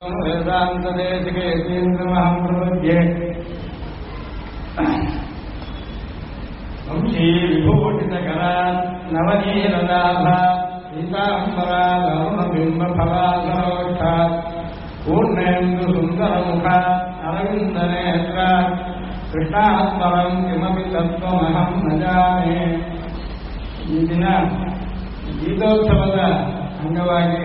ವೇದಾಂತದೇಶಿಕೆ ಯತೀಂದ್ರಮಹಂ ಪ್ರಪದ್ಯೆ ವಂಶೀ ವಿಭೂಷಿತಕರ ನವನೀರದಾಭ ಸೀತಾಂಬರಾರುಣಬಿಂಬಫಲಾಧರೋಷ್ಠ ಪೂರ್ಣೇಂದು ಸುಂದರಮುಖ ಅರವಿಂದನೇತ್ರ ಕೃಷ್ಣಾತ್ಮರಂ ಕಿಮಪಿ ತತ್ವಮಹಂ ನ ಜಾನೆ. ಈ ದಿನ ಗೀತೋತ್ಸವದ ಅಂಗವಾಗಿ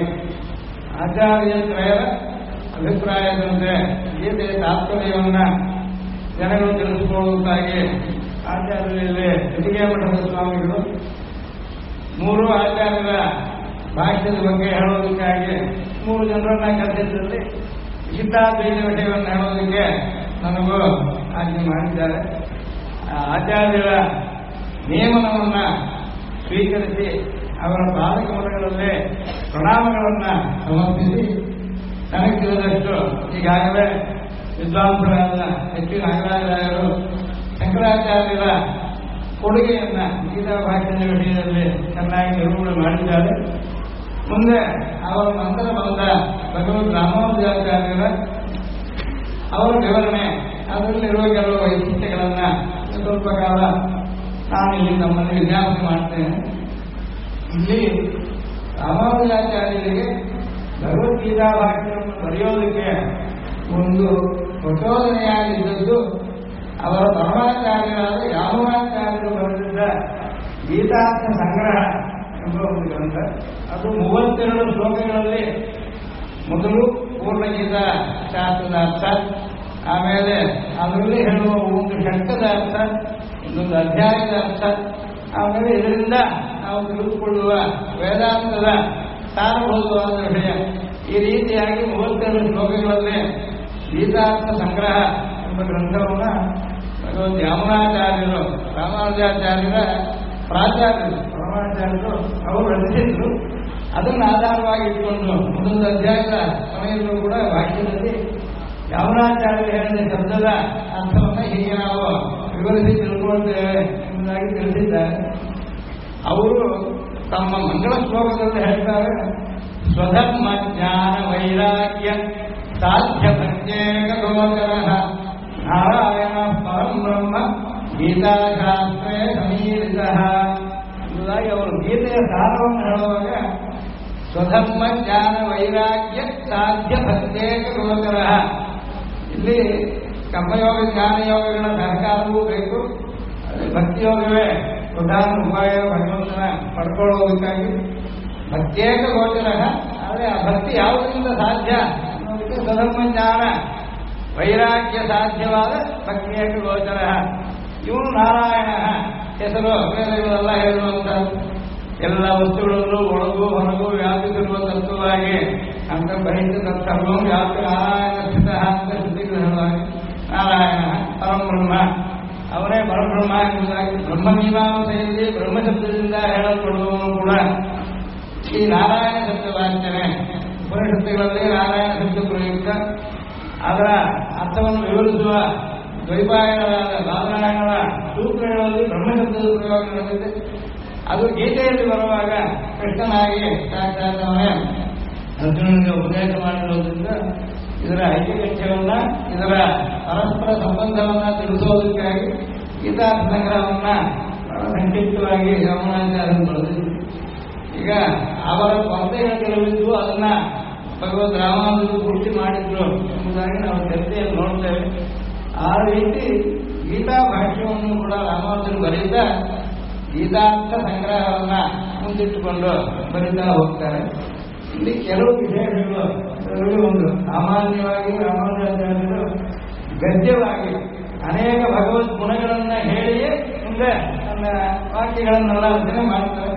ಆಚಾರ್ಯತ್ರಯರ ಅಭಿಪ್ರಾಯದಂತೆ ಗೀತೆಯ ತಾತ್ಪರ್ಯವನ್ನು ಜನಗಳು ತಿಳಿಸಿಕೊಳ್ಳುವುದಾಗಿ ಆಚಾರ್ಯರಲ್ಲಿ ಸಿದ್ಧಿಗೆ ಮಠದ ಸ್ವಾಮಿಗಳು ಮೂರು ಆಚಾರ್ಯರ ಭಾಷ್ಯದ ಬಗ್ಗೆ ಹೇಳೋದಕ್ಕಾಗಿ 3 ಜನರನ್ನ ಕರೆಸಿದ್ದಲ್ಲಿ ವಿಶಿಷ್ಟಾದ್ವೈತ ವಿಷಯವನ್ನು ಹೇಳೋದಕ್ಕೆ ನನಗೂ ಆಜ್ಞೆ ಮಾಡಿದ್ದಾರೆ. ಆಚಾರ್ಯರ ನಿಯಮನವನ್ನು ಸ್ವೀಕರಿಸಿ ಅವರ ಪಾದಕಮಲಗಳಲ್ಲಿ ಪ್ರಣಾಮಗಳನ್ನು ಸಮರ್ಪಿಸಿ ನನಗೆ ತಿಳಿದಷ್ಟು ಈಗಾಗಲೇ ವಿದ್ವಾಂಸರಾದ ಎಚ್ ನಾಗರಾಜರಾಯರು ಶಂಕರಾಚಾರ್ಯರ ಕೊಡುಗೆಯನ್ನು ಗೀತಾ ಭಾಷೆಯ ವಿಷಯದಲ್ಲಿ ಚೆನ್ನಾಗಿ ನಿರೂಪಣೆ ಮಾಡಿದ್ದಾರೆ. ಮುಂದೆ ಅವರ ನಂತರ ಬಂದ ಭಗವದ್ ರಾಮಾನುಜಾಚಾರ್ಯರ ಅವರ ವಿವರಣೆ, ಅದರಲ್ಲಿರುವ ಕೆಲವು ವೈಶಿಷ್ಟ್ಯಗಳನ್ನು ಸ್ವಲ್ಪ ಕಾಲ ನಾನು ಇಲ್ಲಿ ನಮ್ಮಲ್ಲಿ ವಿನ್ಯಾಸ ಮಾಡ್ತೇನೆ. ಇಲ್ಲಿ ರಾಮಾನುಜಾಚಾರ್ಯರಿಗೆ ಭಗವದ್ಗೀತಾ ಭಾಷೆಯನ್ನು ಬರೆಯೋದಕ್ಕೆ ಒಂದು ಪ್ರಚೋದನೆಯಾಗಿದ್ದದ್ದು ಅವರ ಪರಮಾಚಾರ್ಯರಾದ ಯಾಮುನಾಚಾರ್ಯರು ಬರೆದಿದ್ದ ಗೀತಾರ್ಥ ಸಂಗ್ರಹ ಎಂಬ ಒಂದು ಗ್ರಂಥ. ಅದು 32 ಶ್ಲೋಕಗಳಲ್ಲಿ ಮೊದಲು ಪೂರ್ಣಗೀತಾ ಶಾಸ್ತ್ರದ ಅರ್ಥ, ಆಮೇಲೆ ಅದರಲ್ಲಿ ಹೇಳುವ ಒಂದು ಷಟ್ಕದ ಅರ್ಥ, ಇನ್ನೊಂದು ಅಧ್ಯಾಯದ ಅರ್ಥ, ಆಮೇಲೆ ಇದರಿಂದ ನಾವು ತಿಳಿದುಕೊಳ್ಳುವ ವೇದಾಂತದ ಸಾರಭೂತವಾದ ವಿಷಯ. ಈ ರೀತಿಯಾಗಿ 32 ಶ್ಲೋಕಗಳಲ್ಲಿ ಗೀತಾರ್ಥ ಸಂಗ್ರಹ ಎಂಬ ಗ್ರಂಥವನ್ನು ಭಗವದ್ ಯಾಮುನಾಚಾರ್ಯರು ರಾಮಾನುಜಾಚಾರ್ಯರ ಪ್ರಾಚಾರ್ಯರು ಪರಮಾಚಾರ್ಯರು ಅವರು ರಚಿಸಿದ್ರು. ಅದನ್ನು ಆಧಾರವಾಗಿ ಇಟ್ಟುಕೊಂಡು ಒಂದೊಂದು ಅಧ್ಯಾಯದ ಸಮಯದಲ್ಲೂ ಕೂಡ ಭಾಷ್ಯದಲ್ಲಿ ಯಾಮುನಾಚಾರ್ಯರು ಹೇಳಿದ ಶಬ್ದದ ಅರ್ಥವನ್ನು ಹೀಗೆ ನಾವು ವಿವರಿಸಿ ತಿಳ್ಕೊಳ್ತೇವೆ ಎಂಬುದಾಗಿ ತಿಳಿಸಿದ್ದಾರೆ. ಅವರು ತಮ್ಮ ಮಂಗಳ ಶ್ಲೋಕದಲ್ಲಿ ಹೇಳ್ತಾರೆ, ಸ್ವಧರ್ಮ ಜ್ಞಾನ ವೈರಾಗ್ಯ ಸಾಧ್ಯ ಪ್ರತ್ಯೇಕ ಗೋಚರ ನಾರಾಯಣ ಪರಂ ಬ್ರಹ್ಮ ಗೀತಾಶಾಸ್ತ್ರೇ ಸಮೀರಿತ ಎಂಬುದಾಗಿ ಅವರು ಗೀತೆಯ ಸಾರವನ್ನು ಹೇಳುವಾಗ ಸ್ವಧರ್ಮ ಜ್ಞಾನ ವೈರಾಗ್ಯ ಸಾಧ್ಯ ಪ್ರತ್ಯೇಕ ಗೋಚರ. ಇಲ್ಲಿ ಕರ್ಮಯೋಗ ಜ್ಞಾನಯೋಗಗಳ ಸಹಕಾರವೂ ಬೇಕು, ಭಕ್ತಿಯೋಗವೇ ಪ್ರಧಾನ ಉಪಾಯ ಭಗವಂತನ ಪಡ್ಕೊಳ್ಳೋದಕ್ಕಾಗಿ ಪ್ರತ್ಯೇಕ ಗೋಚರ. ಆದರೆ ಆ ಭಕ್ತಿ ಯಾವುದರಿಂದ ಸಾಧ್ಯ ಅನ್ನೋದಕ್ಕೆ ಸ್ವಧರ್ಮ ಜ್ಞಾನ ವೈರಾಗ್ಯ ಸಾಧ್ಯವಾದ ಪ್ರತ್ಯೇಕ ಗೋಚರ. ಇವನು ನಾರಾಯಣ ಹೆಸರು ವೇದಗಳೆಲ್ಲ ಹೇಳುವಂತ ಎಲ್ಲ ವಸ್ತುಗಳಲ್ಲೂ ಒಳಗೂ ಹೊರಗೂ ವ್ಯಾಪಿಸಿರುವ ತತ್ವವಾಗಿ ಅಂತ ಬಹಿಷ್ಠ ತತ್ಸರ್ವಂ ವ್ಯಾಪ್ತಿ ನಾರಾಯಣ ಸ್ಥಿತ ಅಂತ ಶ್ರುತಿಗ್ರಹವಾಗಿ ನಾರಾಯಣ ಪರಬ್ರಹ್ಮ ಅವರೇ ಪರಬ್ರಹ್ಮ ಎಂಬುದಾಗಿ ಬ್ರಹ್ಮಮೀಮಾಂಸೆಯಲ್ಲಿ ಬ್ರಹ್ಮಶಬ್ದದಿಂದ ಹೇಳಲ್ಪಡುವವನು ಕೂಡ ಈ ನಾರಾಯಣ ಶಬ್ದವಾಚನೆ. ಉಪನಿಷತ್ತುಗಳಲ್ಲಿ ನಾರಾಯಣ ಶಬ್ದ ಪ್ರಯುಕ್ತ, ಅದರ ಅರ್ಥವನ್ನು ವಿವರಿಸುವ ದ್ವೈಪಾಯನರಾದ ಬಾದರಾಯಣರ ಸೂತ್ರಗಳಲ್ಲಿ ಬ್ರಹ್ಮಶಬ್ದದ ಪ್ರಯೋಗ ನಡೆದಿದೆ. ಅದು ಗೀತೆಯಲ್ಲಿ ಬರುವಾಗ ಕೃಷ್ಣನಾಗಿ ಸಾಕ್ಷಾತ್ತವನೇ ಅರ್ಜುನನಿಗೆ ಉಪದೇಶ ಮಾಡಿರುವುದರಿಂದ ಇದರ ಐಕ್ಯಗತ್ಯವನ್ನ, ಇದರ ಪರಸ್ಪರ ಸಂಬಂಧವನ್ನ ತಿಳಿಸೋದಕ್ಕಾಗಿ ಗೀತಾರ್ಥ ಸಂಗ್ರಹವನ್ನ ಸಂಕ್ಷಿಪ್ತವಾಗಿ ಯಾಮುನಾಚಾರ್ಯರು ಬರೆದಿದ್ರು. ಈಗ ಅವರ ಕೊರತೆಗಳು ಕೆಲವಿದ್ದು ಅದನ್ನ ಭಗವದ್ ರಾಮಾನುಜರು ಪೂರ್ತಿ ಮಾಡಿದ್ರು ಎಂಬುದಾಗಿ ನಾವು ಚರ್ಚೆಯಲ್ಲಿ ನೋಡ್ತೇವೆ. ಆ ರೀತಿ ಗೀತಾ ಭಾಷ್ಯವನ್ನು ಕೂಡ ರಾಮಾನುಜರು ಬರೀತಾ ಗೀತಾರ್ಥ ಸಂಗ್ರಹವನ್ನ ಮುಂದಿಟ್ಟುಕೊಂಡು ಬರೀತಾ ಹೋಗ್ತಾರೆ. ಇಲ್ಲಿ ಕೆಲವು ವಿಷಯಗಳು, ಅದರಲ್ಲಿ ಒಂದು ಸಾಮಾನ್ಯವಾಗಿ ರಾಮಾನುಜಾಚಾರ್ಯರು ಗದ್ಯವಾಗಿ ಅನೇಕ ಭಗವದ್ ಗುಣಗಳನ್ನ ಹೇಳಿಯೇ ಮುಂದೆ ತನ್ನ ವಾಕ್ಯಗಳನ್ನೆಲ್ಲ ರಚನೆ ಮಾಡ್ತಾರೆ.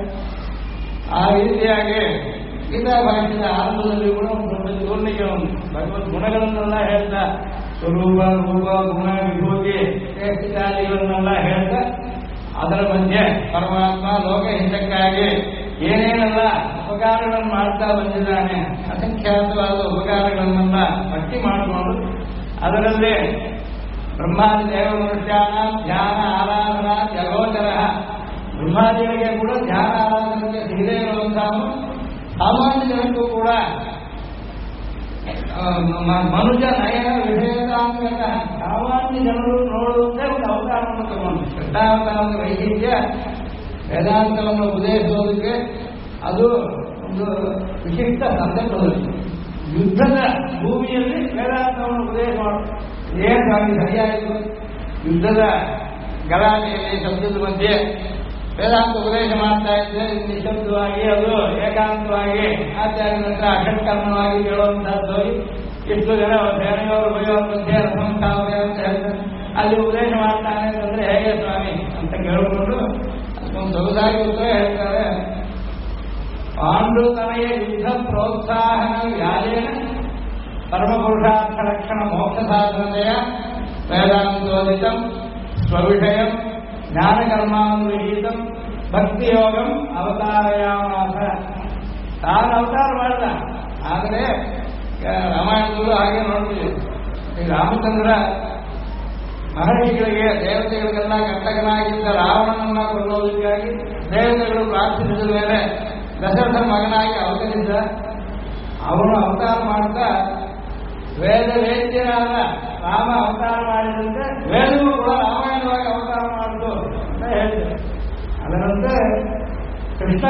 ಆ ರೀತಿಯಾಗಿ ಗೀತಾ ಭಾಷ್ಯದ ಆರಂಭದಲ್ಲಿ ಕೂಡ ಒಂದು ತೋರ್ಣಿಕೆ ಒಂದು ಭಗವದ್ ಗುಣಗಳನ್ನೆಲ್ಲ ಹೇಳ್ತಾ ಸ್ವರೂಪ ರೂಪ ಗುಣ ವಿಭೂತಿ ಇತ್ಯಾದಿಗಳನ್ನೆಲ್ಲ ಹೇಳ್ತಾ ಅದರ ಮಧ್ಯೆ ಪರಮಾತ್ಮ ಲೋಕ ಹಿತಕ್ಕಾಗಿ ಏನೇನೆಲ್ಲ ಉಪಕಾರಗಳನ್ನು ಮಾಡ್ತಾ ಬಂದಿದ್ದಾನೆ, ಅಸಂಖ್ಯಾತವಾದ ಉಪಕಾರಗಳನ್ನೆಲ್ಲ ಪಟ್ಟಿ ಮಾಡಿಕೊಂಡು ಅದರಲ್ಲಿ ಬ್ರಹ್ಮಾದಿ ದೇವ ಮನುಷ್ಯಾನ ಧ್ಯಾನ ಆರಾಧನಾ ಜಗೋಚರ, ಬ್ರಹ್ಮಾದಿಗಳಿಗೆ ಕೂಡ ಧ್ಯಾನ ಆರಾಧನೆಗೆ ಸಿಗದೇ ಇರುವಂತಹ ಸಾಮಾನ್ಯ ಜನಕ್ಕೂ ಕೂಡ ಮನುಜ ನಯನ ವಿಷಯದಾಂಗತ ಸಾಮಾನ್ಯ ಜನರು ನೋಡುವಂತೆ ಒಂದು ಅವತಾರವನ್ನು ತಗೊಂಡು ಕೃಷ್ಣಾವತಾರದ ವೈಶಿಷ್ಟ್ಯ ವೇದಾಂತವನ್ನು ಉಪದೇಶಿಸೋದಕ್ಕೆ ಅದು ಒಂದು ವಿಶಿಷ್ಟ ಸಂದರ್ಭದಲ್ಲಿ ಯುದ್ಧದ ಭೂಮಿಯಲ್ಲಿ ವೇದಾಂತವನ್ನು ಉಪದೇಶ ಮಾಡಿ ಏನು ಸ್ವಾಮಿ ಸರಿಯಾಯಿತು ಯುದ್ಧದ ಗಲಾಟೆಯಲ್ಲಿ ಶಬ್ದದ ಮಧ್ಯೆ ವೇದಾಂತ ಉಪದೇಶ ಮಾಡ್ತಾ ಇದ್ದರೆ ನಿಶಬ್ದವಾಗಿ ಅದು ಏಕಾಂತವಾಗಿ ಆಚಾರ್ಯನ ಹತ್ರ ಅಷಟ್ಕರ್ಮವಾಗಿ ಹೇಳುವಂತಹದ್ದು ಎಷ್ಟು ಜನ ಸೇನೆಯವರು ಬೈಯೋರ ಮಧ್ಯೆ ರಸಂಸಾವಯ ಅಂತ ಹೇಳ್ತಾರೆ ಅಲ್ಲಿ ಉಪದೇಶ ಮಾಡ್ತಾನೆ ಅಂತಂದ್ರೆ ಹೇಗೆ ಸ್ವಾಮಿ ಅಂತ ಕೇಳಿಕೊಂಡು ಅದೊಂದು ಸೊಗಸಾಗಿ ಉತ್ತರ ಹೇಳ್ತಾರೆ ಪಾಂಡುತನಯ ಯುದ್ಧ ಪ್ರೋತ್ಸಾಹನ ವ್ಯಾಜೇನ ಪರಮಪುರುಷಾರ್ಥ ರಕ್ಷಣ ಮೋಕ್ಷ ಸಾಧನೆಯ ವೇದಾಂತೋದಿತಂ ಸ್ವವಿಷಯಂ ಜ್ಞಾನಕರ್ಮಾನುವಿಹಿತಂ ಭಕ್ತಿಯೋಗಂ ಅವತಾರಯಾಮಾಸ ತಾನು ಅವತಾರ ಮಾಡಿದ ಆದರೆ ರಾಮಾಯಣದಲ್ಲೂ ಹಾಗೆ ನೋಡ್ತೀವಿ ಈ ರಾಮಚಂದ್ರ ಮಹರ್ಷಿಗಳಿಗೆ ದೇವತೆಗಳಿಗೆಲ್ಲ ಕಂಟಕನಾಗಿದ್ದ ರಾವಣನನ್ನ ಕೊಲ್ಲೋದಕ್ಕಾಗಿ ದೇವತೆಗಳು ಪ್ರಾರ್ಥಿಸಿದ ಮೇಲೆ ದಶರಥ ಮಗನಾಗಿ ಅವತರಿಸಿದ ಅವನು ಅವತಾರ ಮಾಡ್ತಾ ವೇದ ವೇದ್ಯರಾದ ರಾಮ ಅವತಾರ ಮಾಡಿದಂತೆ ವೇದವೂ ಕೂಡ ರಾಮಾಯಣವಾಗಿ ಅವತಾರ ಮಾಡಿತು ಅಂತ ಹೇಳ್ತಾರೆ ಅದರಂತೆ ಕೃಷ್ಣ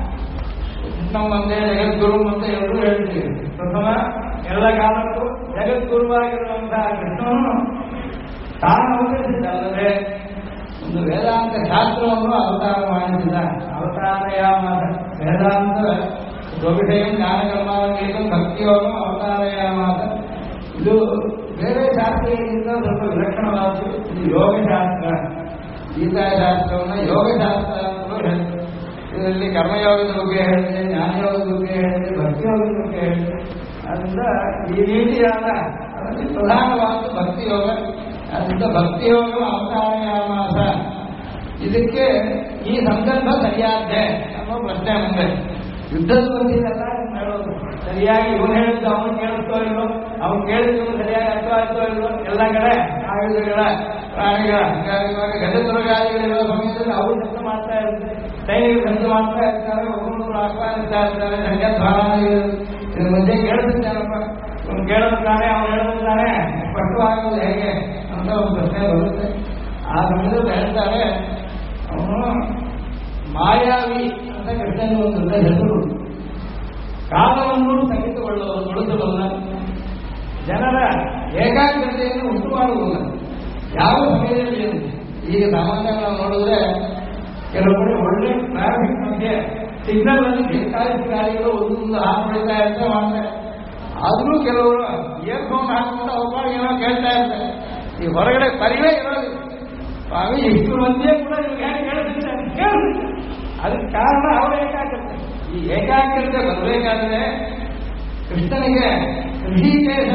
ಒಂದೇ ಜಗದ್ಗುರು ಅಂತ ಎಲ್ಲರೂ ಹೇಳ್ತೀವಿ ಪ್ರಥಮ ಎಲ್ಲ ಕಾಲಕ್ಕೂ ಜಗದ್ಗುರುವಾಗಿರುವಂತಹ ಕೃಷ್ಣನು ತಾನು ಅವತರಿಸಿದ್ದಲ್ಲದೆ ಒಂದು ವೇದಾಂತ ಶಾಸ್ತ್ರವನ್ನು ಅವತಾರ ಮಾಡಿಸಿದ ಅವತಾರಯಾಮಾಸ ವೇದಾಂತ ಸ್ವವಿಷಯ ಜ್ಞಾನಕರ್ಮಾವಗೀತ ಭಕ್ತಿಯೋಗ ಅವತಾರಯಾಮಾಸ ಇದು ಬೇರೆ ಶಾಸ್ತ್ರಗಳಿಂದ ಸ್ವಲ್ಪ ವಿಲಕ್ಷಣವಾದ್ದು ಇದು ಯೋಗಶಾಸ್ತ್ರ ಗೀತಾಶಾಸ್ತ್ರವನ್ನು ಯೋಗಶಾಸ್ತ್ರ ಅಂತಲೂ ಹೇಳ್ತಾರೆ ಇದರಲ್ಲಿ ಕರ್ಮಯೋಗದ ಬಗ್ಗೆ ಹೇಳಿದೆ ಜ್ಞಾನಯೋಗದ ಬಗ್ಗೆ ಹೇಳಿದೆ ಭಕ್ತಿಯೋಗದ ಬಗ್ಗೆ ಹೇಳಿದೆ ಅದರಿಂದ ಈ ರೀತಿಯಾದ ಅದರಲ್ಲಿ ಪ್ರಧಾನವಾದ ಭಕ್ತಿಯೋಗ ಅದರಿಂದ ಭಕ್ತಿಯೋಗ ಅವತಾರಯಾಮಾಸ ಇದಕ್ಕೆ ಈ ಸಂದರ್ಭ ಸರಿಯಾದ್ದೆ ಅನ್ನೋ ಪ್ರಶ್ನೆ ಮುಂದೆ ಯುದ್ಧದ ಬಗ್ಗೆಲ್ಲ ಹೇಳೋದು ಸರಿಯಾಗಿ ಇವನು ಹೇಳಿದ್ದು ಅವನು ಕೇಳಿಸ್ತೋ ಇಲ್ಲೋ ಅವ್ನು ಕೇಳಿದ್ದು ಸರಿಯಾಗಿ ಅರ್ಥವಾಯ್ತೋ ಇಲ್ಲೋ ಎಲ್ಲ ಕಡೆ ಆಯುಧಗಳ ಪ್ರಾಣಿಗಳ ಇವಾಗ ಗಜದುರ್ಗಾದಿಗಳಿರೋ ಸಮಯದಲ್ಲಿ ಅವರು ಶಬ್ದ ಮಾಡ್ತಾ ಇರ್ತಾರೆ ಸೈನಿಕರು ಶಬ್ದ ಮಾಡ್ತಾ ಇರ್ತಾರೆ ಒಬ್ಬೊಬ್ಬರು ಆಹ್ವಾನಿಸ್ತಾ ಇರ್ತಾರೆ ಸಂಖ್ಯಾಧಾರಾದಿಗಳು ಇದ್ರ ಮಧ್ಯೆ ಕೇಳಿಸ್ತಾನಪ್ಪ ಇವನು ಕೇಳಿಸ್ತಾನೆ ಅವನು ಹೇಳಿಸ್ತಾನೆ ಸ್ಪಷ್ಟವಾಗೋದು ಹೇಗೆ ಅಂತ ಒಂದು ಪ್ರಶ್ನೆ ಬರುತ್ತೆ ಆ ಸಮಯದಲ್ಲಿ ಹೇಳ್ತಾರೆ ಅವನು ಮಾಯಾವಿ ಅಂತ ಕೃಷ್ಣನ ಒಂದು ಹೆಸರು ಕಾಲವನ್ನು ಸ್ಥಗಿತಗೊಳಿಸಬಲ್ಲ ಜನರ ಏಕಾಗ್ರತೆಯನ್ನು ಉಂಟು ಮಾಡುವುದಿಲ್ಲ ಯಾವ ಸಮಯದಲ್ಲಿ ಈಗ ಸಾಮಾನ್ಯ ನಾವು ನೋಡಿದ್ರೆ ಕೆಲವು ಕಡೆ ಒಳ್ಳೆ ಟ್ರಾಫಿಕ್ ಮಧ್ಯೆ ಸಿಗ್ನಲ್ ಅಲ್ಲಿ ಬೇಕಾದಷ್ಟು ಗಾಡಿಗಳು ಒಂದೊಂದು ಹಾಕ್ಬಿಡ್ತಾ ಇರ್ತಾರೆ ಮಾಡ್ತಾರೆ ಆದರೂ ಕೆಲವರು ಇಯರ್ಫೋನ್ ಹಾಕ್ಬಿಟ್ಟು ಅವ್ರ ಏನೋ ಕೇಳ್ತಾ ಇರ್ತಾರೆ ಈ ಹೊರಗಡೆ ಪರಿವೇ ಇರೋದು ಸ್ವಾಮಿ ಇಷ್ಟು ಮಂದಿಯೇ ಕೂಡ ನಿಮ್ಗೆ ಕೇಳಿಸ್ತಾರೆ ಅದಕ್ಕೆ ಕಾರಣ ಅವರ ಏಕಾಗ್ರತೆ ಈ ಏಕಾಗ್ರತೆ ಬರಬೇಕಾದ್ರೆ ಕೃಷ್ಣನಿಗೆ ಋಷಿಕೇಶ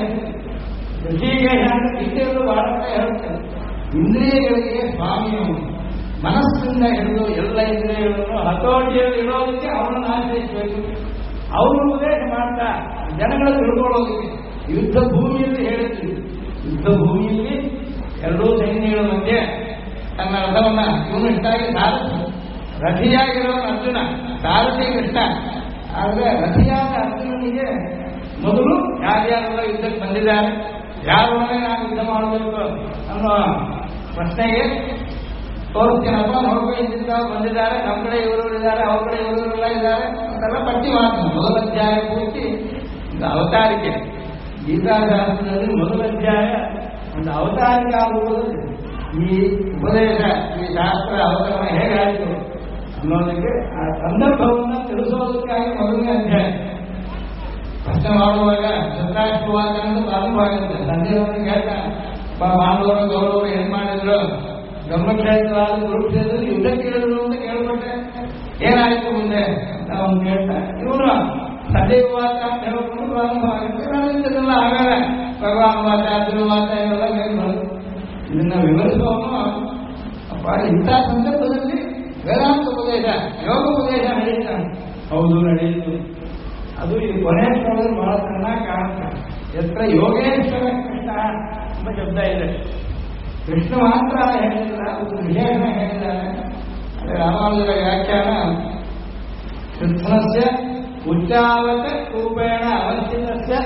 ಋಷಿಕೇಶ ಅಂತ ಗೀತೆಯಲ್ಲೂ ಬಹಳ ಹೇಳುತ್ತಾರೆ ಇಂದ್ರಿಯಗಳಿಗೆ ಸ್ವಾಮಿಯು ಮನಸ್ಸಿಂದ ಹಿಡಿದು ಎಲ್ಲ ಇಂದ್ರಿಯಗಳನ್ನು ಹತೋಟಿಯಲ್ಲಿ ಇಡೋದಕ್ಕೆ ಅವನನ್ನು ಆಶ್ರಯಿಸಬೇಕು ಅವರು ಉಪದೇಶ ಮಾಡ್ತಾ ಜನಗಳು ತಿಳ್ಕೊಳ್ಳೋದಕ್ಕೆ ಯುದ್ಧ ಭೂಮಿಯಲ್ಲಿ ಹೇಳಿದ್ವಿ ಯುದ್ಧ ಭೂಮಿಯಲ್ಲಿ ಎರಡೂ ಸೈನ್ಯಗಳ ಮಧ್ಯೆ ತನ್ನ ರಥವನ್ನ ಇವನು ಇಷ್ಟಾಗಿ ಸಾರಥಿ ರಥಿಯಾಗಿರೋನು ಅರ್ಜುನ ಸಾರಥಿ ಕೃಷ್ಣ ಆದರೆ ರಥಿಯಾದ ಅರ್ಜುನನಿಗೆ ಮೊದಲು ಯಾರ್ಯಾರೆಲ್ಲ ಯುದ್ಧಕ್ಕೆ ಬಂದಿದ್ದಾರೆ ಯಾರೊಡನೆ ನಾನು ಯುದ್ಧ ಮಾಡಬೇಕು ಅನ್ನೋ ಪ್ರಶ್ನೆಗೆ ತೋರಿಸ್ತೀನಪ್ಪ ನೋಡ್ಕೊ ಇಂತಿಂತ ಬಂದಿದ್ದಾರೆ ನಮ್ಮ ಕಡೆ ಇವರು ಇದ್ದಾರೆ ಅವ್ರ ಕಡೆ ಇವರೆಲ್ಲ ಇದ್ದಾರೆ ಅಂತೆಲ್ಲ ಪಟ್ಟಿ ಮಾಡ್ತೀನಿ ಮೊದಲ ಅಧ್ಯಾಯ ಪೂರ್ತಿ ಒಂದು ಅವತಾರಿಕೆ ಗೀತಾಶಾಸ್ತ್ರದಲ್ಲಿ ಮೊದಲ ಅಧ್ಯಾಯ ಒಂದು ಅವತಾರಿಕೆ ಆಗುವುದು ಈ ಉಪದೇಶ ಈ ಶಾಸ್ತ್ರ ಅವತರಣ ಹೇಗಾಯಿತು ಅನ್ನೋದಕ್ಕೆ ಆ ಸಂದರ್ಭವನ್ನು ತಿಳಿಸೋದಕ್ಕಾಗಿ ಮೊದಲನೇ ಅಧ್ಯಾಯ ಪ್ರಶ್ನೆ ಮಾಡುವಾಗ ಧೃತರಾಷ್ಟ್ರವಾದದಿಂದ ಪ್ರಾರಂಭ ಆಗುತ್ತೆ ಸಂಜೆಯವರಿಗೆ ಹೇಳ್ತಾನೆ ಮಾನವರ ಗೌರವರು ಏನ್ ಮಾಡಿದ್ರು ಬ್ರಹ್ಮಕ್ಷೇತ್ರವಾದ ಕುರುಕ್ಷೇತ್ರದಲ್ಲಿ ಯುದ್ಧಕ್ಕೆ ಹೇಳಿದ್ರು ಅಂತ ಕೇಳ್ಬಿಟ್ಟೆ ಏನಾಯ್ತು ಮುಂದೆ ಅಂತ ಅವನು ಕೇಳ್ತಾನೆ ಇವನು ಸದೈವಾತ ಅಂತ ಹೇಳ್ಕೊಂಡು ಪ್ರಾರಂಭ ಆಗುತ್ತೆ ಅದೆಲ್ಲ ಆಗಾಗ ಭಗವಾನುವಾತ ಅರ್ಜುನವಾತ ಇವೆಲ್ಲ ಮೇಲೆ ಬರುತ್ತೆ ಇದನ್ನ ವಿವರಿಸುವವನು ಅಪ್ಪ ಇಂಥ ಸಂದರ್ಭದಲ್ಲಿ ವೇದಾಂತ ಉಪದೇಶ ಯೋಗ ಉಪದೇಶ ನಡೀತಾನೆ ಹೌದು ನಡೆಯಿತು ಅದು ಈ ಕೊನೆಯ ಶ್ಲೋಕದಲ್ಲಿ ಬಹಳ ಚೆನ್ನಾಗಿ ಕಾಣುತ್ತೆ ಎತ್ರ ಯೋಗೇಶ್ವರ ಕೃಷ್ಣ ಎಂಬ ಶಬ್ದ ಇದೆ ಕೃಷ್ಣ ಮಾತ್ರ ಹೇಳಿಲ್ಲ ಅದು ವಿಶೇಷಣ ಹೇಳಿದ್ದಾರೆ ಅದೇ ರಾಮಾನುಜರ ವ್ಯಾಖ್ಯಾನ ಕೃಷ್ಣಸ್ಯ ಉಚ್ಚಾವತ ರೂಪೇಣ ಅವಸ್ಥಿತಸ್ಯ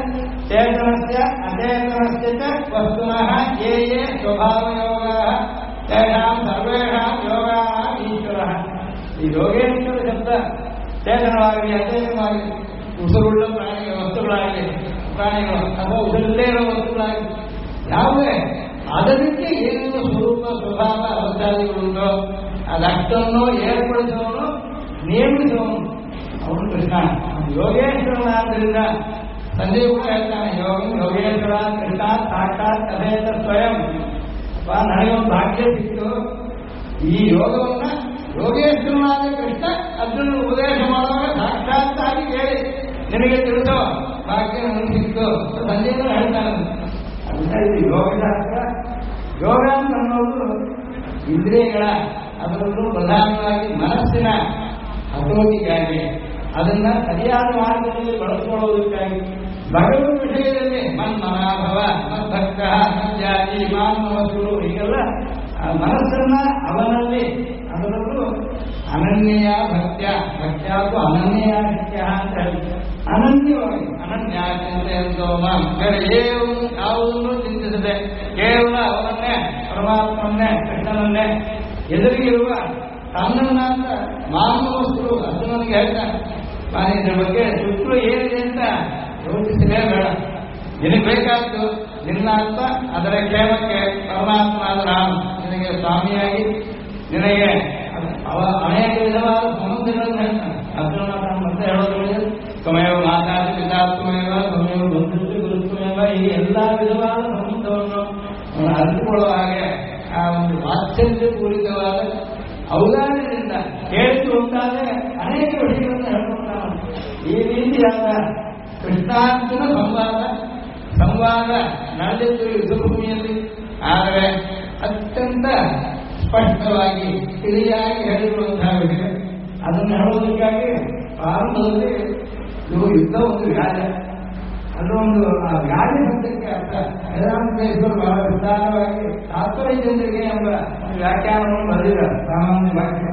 ಚೇತನಸ್ಯ ಅಚೇತನಸ್ಯ ಚ ವಸ್ತುನಃ ಯೇ ಯೇ ಸ್ವಭಾವಯೋಗಾಃ ತೇಷಾಂ ಸರ್ವೇಷಾಂ ಯೋಗಾಃ ಈಶ್ವರಃ. ಈ ಯೋಗೇಶ್ವರ ಶಬ್ದ ಚೇತನವಾಗಲಿ ಅಚೇತನವಾಗಲಿ, ಉಸಿರುಳ್ಳ ವಸ್ತುಗಳಾಗಲಿ, ಪ್ರಾಣಿಗಳು ಅಥವಾ ಉಸಿರಲ್ಲೇ ಇರುವ ವಸ್ತುಗಳಾಗಲಿ ಯಾವುದೇ ಅದಕ್ಕೆ ಏನೇನು ಸ್ವರೂಪ ಸ್ವಭಾವ ಅವತಾರಿಗಳುಂಟೋ ಅದಷ್ಟನ್ನು ಏರ್ಪಡಿಸುವವನು ನೇಮಿಸುವವನು ಅವನು ಕೃಷ್ಣ. ಯೋಗೇಶ್ವರನಾದ್ದರಿಂದ ತಂದೆ ಕೂಡ ಹೇಳ್ತಾನೆ, ಯೋಗೇಶ್ವರ ಕೃಷ್ಣ ಸಾಕ್ಷಾತ್ ಕಥೆಯಿಂದ ಸ್ವಯಂ. ನನಗೊಂದು ಭಾಗ್ಯ ಸಿಕ್ತು, ಈ ಯೋಗವನ್ನ ಯೋಗೇಶ್ವರನಾದ ಕೃಷ್ಣ ಅರ್ಜುನ ಉಪದೇಶ ಮಾಡುವಾಗ ಸಾಕ್ಷಾತ್ತಾಗಿ ಕೇಳಿ ನಿನಗೆ ತಿಳಿಸೋ ಭಾಗ್ಯ ನನಗೆ ಸಿಕ್ತು ತಂದೆಯನ್ನು ಹೇಳ್ತಾನೆ. ಅಂದ್ರೆ ಇದು ಯೋಗಶಾಸ್ತ್ರ. ಯೋಗ ಅಂತ ಅನ್ನೋದು ಇಂದ್ರಿಯಗಳ, ಅದರಲ್ಲೂ ಪ್ರಧಾನವಾಗಿ ಮನಸ್ಸಿನ ಹತೋಟಿಗಾಗಿ, ಅದನ್ನ ಸರಿಯಾದ ಮಾರ್ಗದಲ್ಲಿ ಬಳಸಿಕೊಳ್ಳುವುದಕ್ಕಾಗಿ ಭಗವದ್ ವಿಷಯದಲ್ಲಿ ಮನ್ಮನಾಭವ ಮದ್ಭಕ್ತ ಮಜ್ಜಾತಿ ಮಾನವಸುರು ಹೀಗೆಲ್ಲ ಮನಸ್ಸನ್ನ ಅವನಲ್ಲಿ, ಅದರಲ್ಲೂ ಅನನ್ಯ ಭಕ್ತ್ಯ, ಭಕ್ತ್ಯಾಗೂ ಅನನ್ಯ ನಿತ್ಯ ಅಂತ ಹೇಳಿ ಅನನ್ಯವಾಗಿ ಅನನ್ಯ ಚಿಂತೆಯಂತೋಮ ಬೇರೆ ಯಾವುದನ್ನು ಚಿಂತಿಸದೆ ಕೇವಲ ಅವನನ್ನೇ, ಪರಮಾತ್ಮನ್ನೇ, ಕೃಷ್ಣನನ್ನೇ ಎದುರಿಗಿರುವ ತನ್ನನ್ನಾದ ಮಾನವಸ್ತು ಅರ್ಜುನನಿಗೆ ಹೇಳ್ತಾನೆ. ನಾನು ಇದ್ರ ಬಗ್ಗೆ ಸುತ್ತಲೂ ಏನಿದೆ ಅಂತ ಯೋಚಿಸಲೇ ಬೇಡ. ನಿನಗೆ ಬೇಕಾದ್ದು ನಿನ್ನಾತ್ಮ, ಅದರ ಕ್ಷೇಮಕ್ಕೆ ಪರಮಾತ್ಮ ಆದ ನಾನು ನಿನಗೆ ಸ್ವಾಮಿಯಾಗಿ ನಿನಗೆ ಅನೇಕ ವಿಧವಾದ ಸಮಸ್ಯೆಗಳನ್ನು ಹೇಳ್ತಾನೆ. ಅರ್ಜುನ ಮತ್ತೆ ಹೇಳೋದ್ರಲ್ಲಿ ತ್ವಮೇವ ಮಾತಾಡಿ ಪಿತಾತ್ಮಮೇವ ತ್ವಮೇವ ಬಂಧುತ್ವ ಗುರುತ್ವಮೇವ, ಈ ಎಲ್ಲ ವಿಧವಾದ ಸಂಬಂಧವನ್ನು ಅವನು ಅರಿತುಕೊಳ್ಳುವ ಹಾಗೆ ಆ ಒಂದು ವಾತ್ಸಲ್ಯ ಪೂರಿತವಾದ ಔದಾರ್ಯದಿಂದ ಕೇಳಿತು ಅಂತಾದ್ರೆ ಅನೇಕ ವಿಷಯಗಳನ್ನು ಹೇಳ್ಕೊಳ್ತಾನೆ. ಈ ರೀತಿಯಾದ ಕೃಷ್ಣಾರ್ಜುನ ಸಂವಾದ ನಡೆದಿದ್ದು ಯುದ್ಧಭೂಮಿಯಲ್ಲಿ. ಆದರೆ ಅತ್ಯಂತ ಸ್ಪಷ್ಟವಾಗಿ ತಿಳಿಯಾಗಿ ಹೇಳಿರುವಂತಹ ವಿಷಯ, ಅದನ್ನು ಹೇಳುವುದಕ್ಕಾಗಿ ಪ್ರಾರಂಭದಲ್ಲಿ ಇವು ಯುದ್ಧ ಒಂದು ವ್ಯಾಜ, ಅದೊಂದು ಆ ವ್ಯಾಜ ಶಬ್ದಕ್ಕೆ ಅರ್ಥ ವೇದಾಂತೇಶ್ವರ ಬಹಳ ವಿಸ್ತಾರವಾಗಿ ತಾತ್ಪರ್ಯ ಚಂದ್ರಿಕೆ ಎಂಬ ವ್ಯಾಖ್ಯಾನವನ್ನು ಬರೆದಿದ್ದಾರೆ ಸಾಮಾನ್ಯ ವಾಕ್ಯ.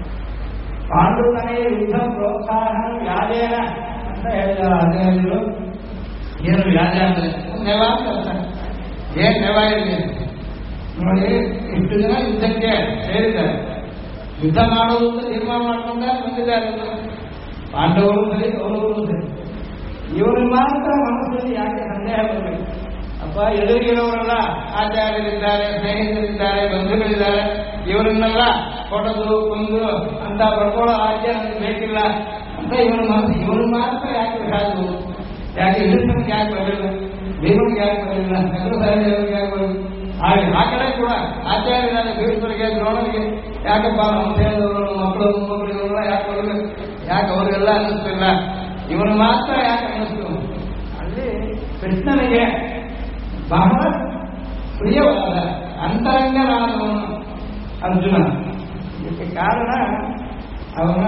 ಪಾಂಡುತನೇ ಯುದ್ಧ ಪ್ರೋತ್ಸಾಹ ವ್ಯಾಜೇನ ಅಂತ ಹೇಳಿದ್ದಾರೆ. ಅದೇನು ಏನು ವ್ಯಾಜ ಅಂದ್ರೆ ನೆವ ಅಂತ ಅರ್ಥ. ಏನ್ ನೆವ ಇರಲಿ ನೋಡಿ, ಇಷ್ಟು ಜನ ಯುದ್ಧಕ್ಕೆ ಸೇರಿದ್ದಾರೆ, ಯುದ್ಧ ಮಾಡೋದು ಅಂತ ತೀರ್ಮಾನ ಮಾಡ್ಕೊಂಡ ಬಂದಿದ್ದಾರೆ. ಪಾಂಡವರು ಸರಿ, ಕೌರವರು ಸರಿ. ಇವರಿಗೆ ಮಾತ್ರ ಮನಸ್ಸಲ್ಲಿ ಯಾಕೆ ಸಂದೇಹ ಬರಬೇಕು? ಅಪ್ಪ ಎದುರಿಗಿರೋರೆಲ್ಲ ಆಚಾರ್ಯರಿದ್ದಾರೆ, ಸ್ನೇಹಿತರಿದ್ದಾರೆ, ಬಂಧುಗಳಿದ್ದಾರೆ, ಇವರನ್ನೆಲ್ಲ ಕೊಡೋದು ಕೊಂದು ಅಂತ ಬರ್ಕೊಳ್ಳೋ ಆಜ್ಞೆ ನನಗೆ ಬೇಕಿಲ್ಲ ಅಂತ ಇವನ ಮನಸ್ಸು. ಇವನು ಮಾತ್ರ ಯಾಕೆ ಬಿಡಾದು? ಯಾಕೆ ಯುಧಿಷ್ಠನಿಗೆ ಯಾಕೆ ಬರಲಿಲ್ಲ? ಭೀಮನಿಗೆ ಯಾಕೆ ಬರಲಿಲ್ಲ? ನಗರಸಾರಿಗೆ ಯಾಕೆ ಬರಲಿಲ್ಲ? ಹಾಗೆ ಆ ಕಡೆ ಕೂಡ ಆಚಾರ್ಯರಾದ ಭೀಷ್ಮರಿಗೆ, ದ್ರೋಣರಿಗೆ ಯಾಕಪ್ಪ ನಮ್ಮ ಸೇರಿದವರು ಮಕ್ಕಳು ಮೊಮ್ಮಕ್ಕಳಿಗೆಲ್ಲ ಯಾಕೆ ಬರಬೇಕು? ಯಾಕೆ ಅವರಿಗೆಲ್ಲ ಅನ್ನಿಸ್ತಿಲ್ಲ, ಇವನು ಮಾತ್ರ ಯಾಕೆ ಅನ್ನಿಸ್ತು? ಅಲ್ಲಿ ಕೃಷ್ಣನಿಗೆ ಬಹಳ ಪ್ರಿಯವಾದ ಅಂತರಂಗನಾದವನು ಅರ್ಜುನ. ಇದಕ್ಕೆ ಕಾರಣ ಅವನ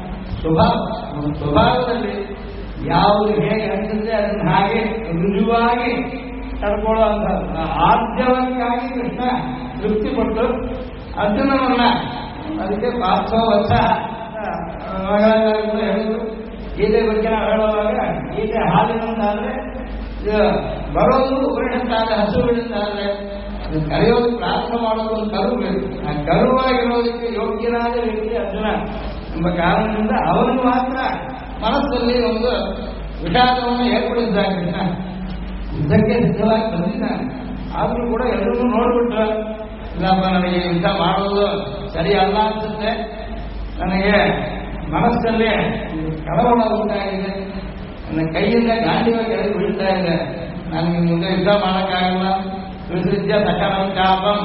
ಸ್ವಭಾವದಲ್ಲಿ ಯಾವುದು ಹೇಗೆ ಅನಿಸುತ್ತೆ ಅದನ್ನು ಹಾಗೆ ರುಜುವಾಗಿ ತಡ್ಕೊಳ್ಳುವಂತಹ ಆದ್ಯವಕ್ಕಾಗಿ ಕೃಷ್ಣ ತೃಪ್ತಿಪಟ್ಟು ಅರ್ಜುನನನ್ನ ಅದಕ್ಕೆ ಪಾರ್ಥೋವತ್ಸ ಹೇಳುದು. ಗೀತೆ ಬಗ್ಗೆ ನಾವು ಹೇಳುವಾಗ ಗೀತೆ ಹಾಲಿನಿಂದಾದ್ರೆ ಬರೋದು ಉಪನಿಷತ್ತಾದ ಹಸುಗಳಿಂದಾದ್ರೆ ಅದು ಕರೆಯೋದು ಪ್ರಾರ್ಥನೆ ಮಾಡೋದು ಒಂದು ಕರು ಬೇಕು. ಆ ಕರುವಾಗಿರೋದಕ್ಕೆ ಯೋಗ್ಯನಾದ ವ್ಯಕ್ತಿ ಅರ್ಜುನ ಎಂಬ ಕಾರಣದಿಂದ ಅವನು ಮಾತ್ರ ಮನಸ್ಸಲ್ಲಿ ಒಂದು ವಿಷಾದವನ್ನು ಏರ್ಪಡಿಸಿದಾಗ ಕೃಷ್ಣ ಯುದ್ಧಕ್ಕೆ ಸಿದ್ಧವಾಗಿ ಬಂದಿದ್ದಾನೆ. ಆದರೂ ಕೂಡ ಎಲ್ಲರೂ ನೋಡ್ಬಿಟ್ರು, ಇಲ್ಲಪ್ಪ ನನಗೆ ಯುದ್ಧ ಮಾಡೋದು ಸರಿ ಅಲ್ಲ ಅನ್ಸುತ್ತೆ, ನನಗೆ ಮನಸ್ಸಲ್ಲಿ ಕಳವಳ ಉಂಟಾಗಿದೆ, ನನ್ನ ಕೈಯಿಂದ ಗಾಂಡಿವ ಕೆಳಗೆ ಬೀಳ್ತಾ ಇದೆ, ನನಗೆ ಮುಂದೆ ಯುದ್ಧ ಮಾಡೋಕ್ಕಾಗಲ್ಲ. ವಿಸೃಜ್ಯ ಸಕಲಂ ಚಾಪಂ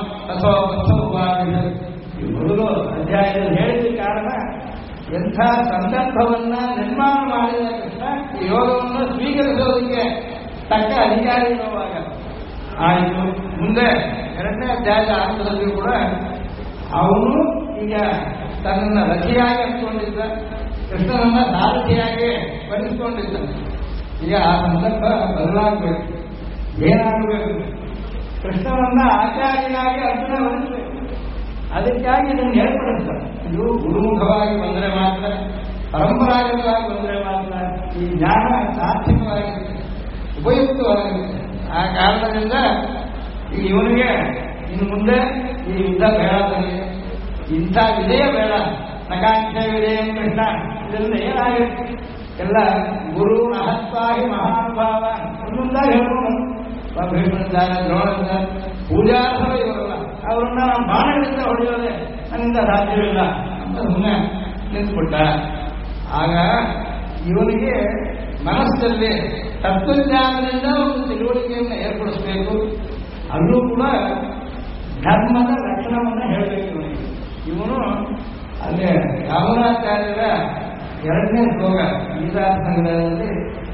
ಈ ಮೊದಲು ಅಧ್ಯಾಯದಲ್ಲಿ ಹೇಳಿದ ಕಾರಣ ಎಂಥ ಸಂದರ್ಭವನ್ನ ನಿರ್ಮಾಣ ಮಾಡಿದ ಕೃಷ್ಣ ಈ ಯೋಗವನ್ನು ಸ್ವೀಕರಿಸೋದಕ್ಕೆ ತಕ್ಕ ಅಧಿಕಾರಿ ಇರುವಾಗ ಆಯಿತು. ಮುಂದೆ ಎರಡನೇ ಅಧ್ಯಾಯದ ಆರಂಭದಲ್ಲಿ ಕೂಡ ಅವನು ಈಗ ತನ್ನನ್ನು ರಥಿಯಾಗಿ ಹಚ್ಕೊಂಡಿದ್ದ, ಕೃಷ್ಣನನ್ನ ಸಾರಥಿಯಾಗಿ ಬರೆಸಿಕೊಂಡಿದ್ದ. ಈಗ ಆ ಸಂದರ್ಭ ಬದಲಾಗಬೇಕು. ಏನಾಗಬೇಕು? ಕೃಷ್ಣನನ್ನ ಆಚಾರ್ಯನಾಗಿ ಅರ್ಜುನ ಬರೆಸಬೇಕು. ಅದಕ್ಕಾಗಿ ಇದನ್ನು ಏರ್ಪಡಿಸ್ತಾರೆ. ಇದು ಗುರುಮುಖವಾಗಿ ಬಂದರೆ ಮಾತ್ರ, ಪರಂಪರಾಗತವಾಗಿ ಬಂದರೆ ಮಾತ್ರ ಈ ಜ್ಞಾನ ಸಾರ್ಥಕವಾಗಿರುತ್ತೆ. ಉಪಯುಕ್ತವಾಗಿದೆ. ಆ ಕಾರಣದಿಂದ ಇವನಿಗೆ ಇನ್ನು ಮುಂದೆ ಈ ಯುದ್ಧ ಬೇಡ, ತನಗೆ ಇಂಥ ವಿಜಯ ಬೇಡ, ನಕಾಂಕ್ಷ ವಿಜಯ ಕೃಷ್ಣ, ಇದರಿಂದ ಏನಾಗುತ್ತೆ ಎಲ್ಲ ಗುರು ಮಹತ್ವಾಗಿ ಮಹಾನುಭಾವ ಒಂದೊಂದಾಗಿ ಹೇಳ್ಕೊಂಡು ಭೀಷ್ಮನಿದ್ದಾರೆ, ದ್ರೋಣರಿದ್ದಾರೆ, ಪೂಜಾರ್ಹರ ಇವರಲ್ಲ, ಅವರನ್ನ ನಾವು ಬಾಣಗಳಿಂದ ಹೊಡೆಯೋದೆ ನನ್ನಿಂದ ಸಾಧ್ಯವಿಲ್ಲ ಅಂತ ಸುಮ್ಮನೆ ನಿಂತುಬಿಟ್ಟ. ಆಗ ಇವನಿಗೆ ಮನಸ್ಸಲ್ಲಿ ತತ್ವಜ್ಞಾನದಿಂದ ಒಂದು ತಿಳುವಳಿಕೆಯನ್ನು ಏರ್ಪಡಿಸಬೇಕು. ಅಲ್ಲೂ ಕೂಡ ಧರ್ಮದ ಲಕ್ಷಣವನ್ನು ಹೇಳಬೇಕು. ಇವನು ಅಲ್ಲೇ ರಾಮನಾಚಾರ್ಯರ 2ನೇ ಶ್ಲೋಕ ಗೀತಾರ್ಥಗಳಲ್ಲಿ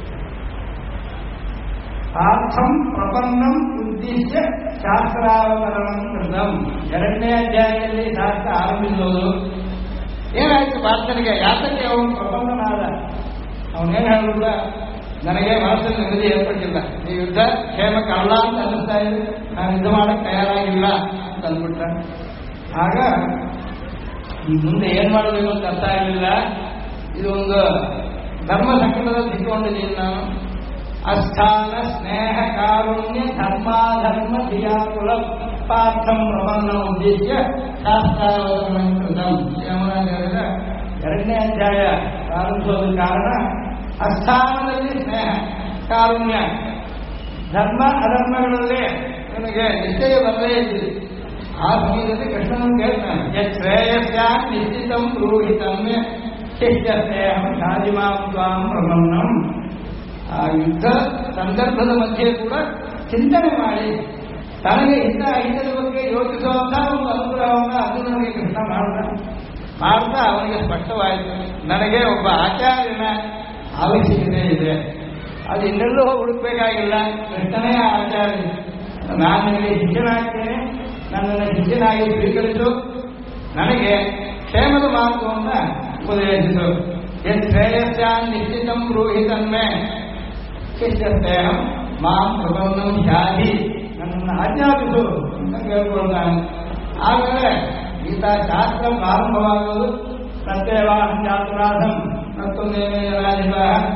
ಪಾರ್ಥಂ ಪ್ರಪನ್ನಂ ಉದ್ದೇಶ್ಯ ಶಾಸ್ತ್ರಾವತರಣಂ ಕೃತಂ, 2ನೇ ಅಧ್ಯಾಯದಲ್ಲಿ ಶಾಸ್ತ್ರ ಆರಂಭಿಸೋದು. ಏನಾಯ್ತು ಪಾರ್ಥನಿಗೆ? ಯಾತಕ್ಕೆ ಅವನು ಪ್ರಪನ್ನನಾದ? ಅವನೇನು ಹೇಳಿಲ್ಲ, ನನಗೆ ಮನಸ್ಸಲ್ಲಿ ನೆಮ್ಮದಿ ಏರ್ಪಟ್ಟಿಲ್ಲ, ಈ ಯುದ್ಧ ಕ್ಷೇಮಕ್ಕಲ್ಲ ಅಂತ ಅನ್ನಿಸ್ತಾ ಇದೆ, ನಾನು ಯುದ್ಧ ಮಾಡಕ್ಕೆ ತಯಾರಾಗಿಲ್ಲ ಅಂತ ಅಂದ್ಬಿಟ್ಟ. ಆಗ ಈ ಮುಂದೆ ಏನ್ ಮಾಡಬೇಕು ಅಂತ ಅರ್ಥ ಆಗಲಿಲ್ಲ. ಇದು ಒಂದು ಧರ್ಮ ಸಂಕಟದಲ್ಲಿ ಸಿಕ್ಕೊಂಡಿದ್ದೀನಿ ನಾನು. ಅಸ್ಥಾನ ಸ್ನೇಹ ಕಾರುಣ್ಯ ಧರ್ಮಾಧರ್ಮ ಧಿಯಾಕುಲ ಪಾರ್ಥಂ ಪ್ರಬಂಧ ಉದ್ದೇಶ ಶಾಸ್ತ್ರಾವತರಣಂ. ಯಮುನಾಚಾರ್ಯರ 2ನೇ ಅಧ್ಯಾಯ ಪ್ರಾರಂಭಿಸೋದ ಕಾರಣ ಅಸ್ಥಾನದಲ್ಲಿ ಸ್ನೇಹ ಕಾರುಣ್ಯ, ಧರ್ಮ ಅಧರ್ಮಗಳಲ್ಲಿ ನನಗೆ ನಿಶ್ಚಯ ಬರಲೇ ಇದ್ದಿದೆ. ಆ ಸಮಯದಲ್ಲಿ ಕೃಷ್ಣನ ಕೇಳ್ತಾನೆ, ಶ್ರೇಯಸ್ಯ ನಿಶ್ಚಿತಂ ಬ್ರೂಹಿತಮ್ಯ ಶಿಷ್ಯಸ್ನೇಹಂ ಶಾದಿಮಾಂ ತ್ವಾಂ ಪ್ರಬಂಧಂ. ಆ ಯುದ್ಧ ಸಂದರ್ಭದ ಮಧ್ಯೆ ಕೂಡ ಚಿಂತನೆ ಮಾಡಿ ತನಗೆ ಹಿತದ ಬಗ್ಗೆ ಯೋಚಿಸುವಂತ ಒಂದು ಅನುಗ್ರಹವನ್ನು ಅರ್ಜುನನಿಗೆ ಕೃಷ್ಣ ಮಾಡ್ತಾ ಅವನಿಗೆ ಸ್ಪಷ್ಟವಾಯಿತು, ನನಗೆ ಒಬ್ಬ ಆಚಾರ್ಯನ ಅವಶ್ಯಕತೆ ಇದೆ, ಅದು ಇನ್ನೆಲ್ಲೂ ಹುಡುಕಬೇಕಾಗಿಲ್ಲ, ಕೃಷ್ಣನೇ ಆಚಾರ್ಯ, ನಾನು ನಿನಗೆ ಶಿಷ್ಯನಾಗ್ತೇನೆ, ನನ್ನನ್ನು ಶಿಷ್ಯನಾಗಿ ಸ್ವೀಕರಿಸು, ನನಗೆ ಕ್ಷೇಮದ ಮಾರ್ಗವನ್ನು ಉಪದೇಶಿಸು. ಶ್ರೇಯಸ್ಯಾನ್ ನಿಶ್ಚಿತಂ ಬ್ರೂಹಿತನ್ಮೇ ಶಿಷ್ಯಸ್ನೇಹಂ ಮಾಂ ಪ್ರಬಂಧಂ ಶಾಧಿ, ನನ್ನನ್ನು ಆಜ್ಞಾಪಿಸು ಅಂತ ಕೇಳ್ಕೊಳ್ತಾನೆ. ಆಮೇಲೆ ಗೀತಾ ಶಾಸ್ತ್ರ ಪ್ರಾರಂಭವಾಗುವುದು ಸತ್ಯವಾಹಂ ಚಾತುರಾಧಂ ಮತ್ತೊಂದೇನೇ ರಾಜಿಪ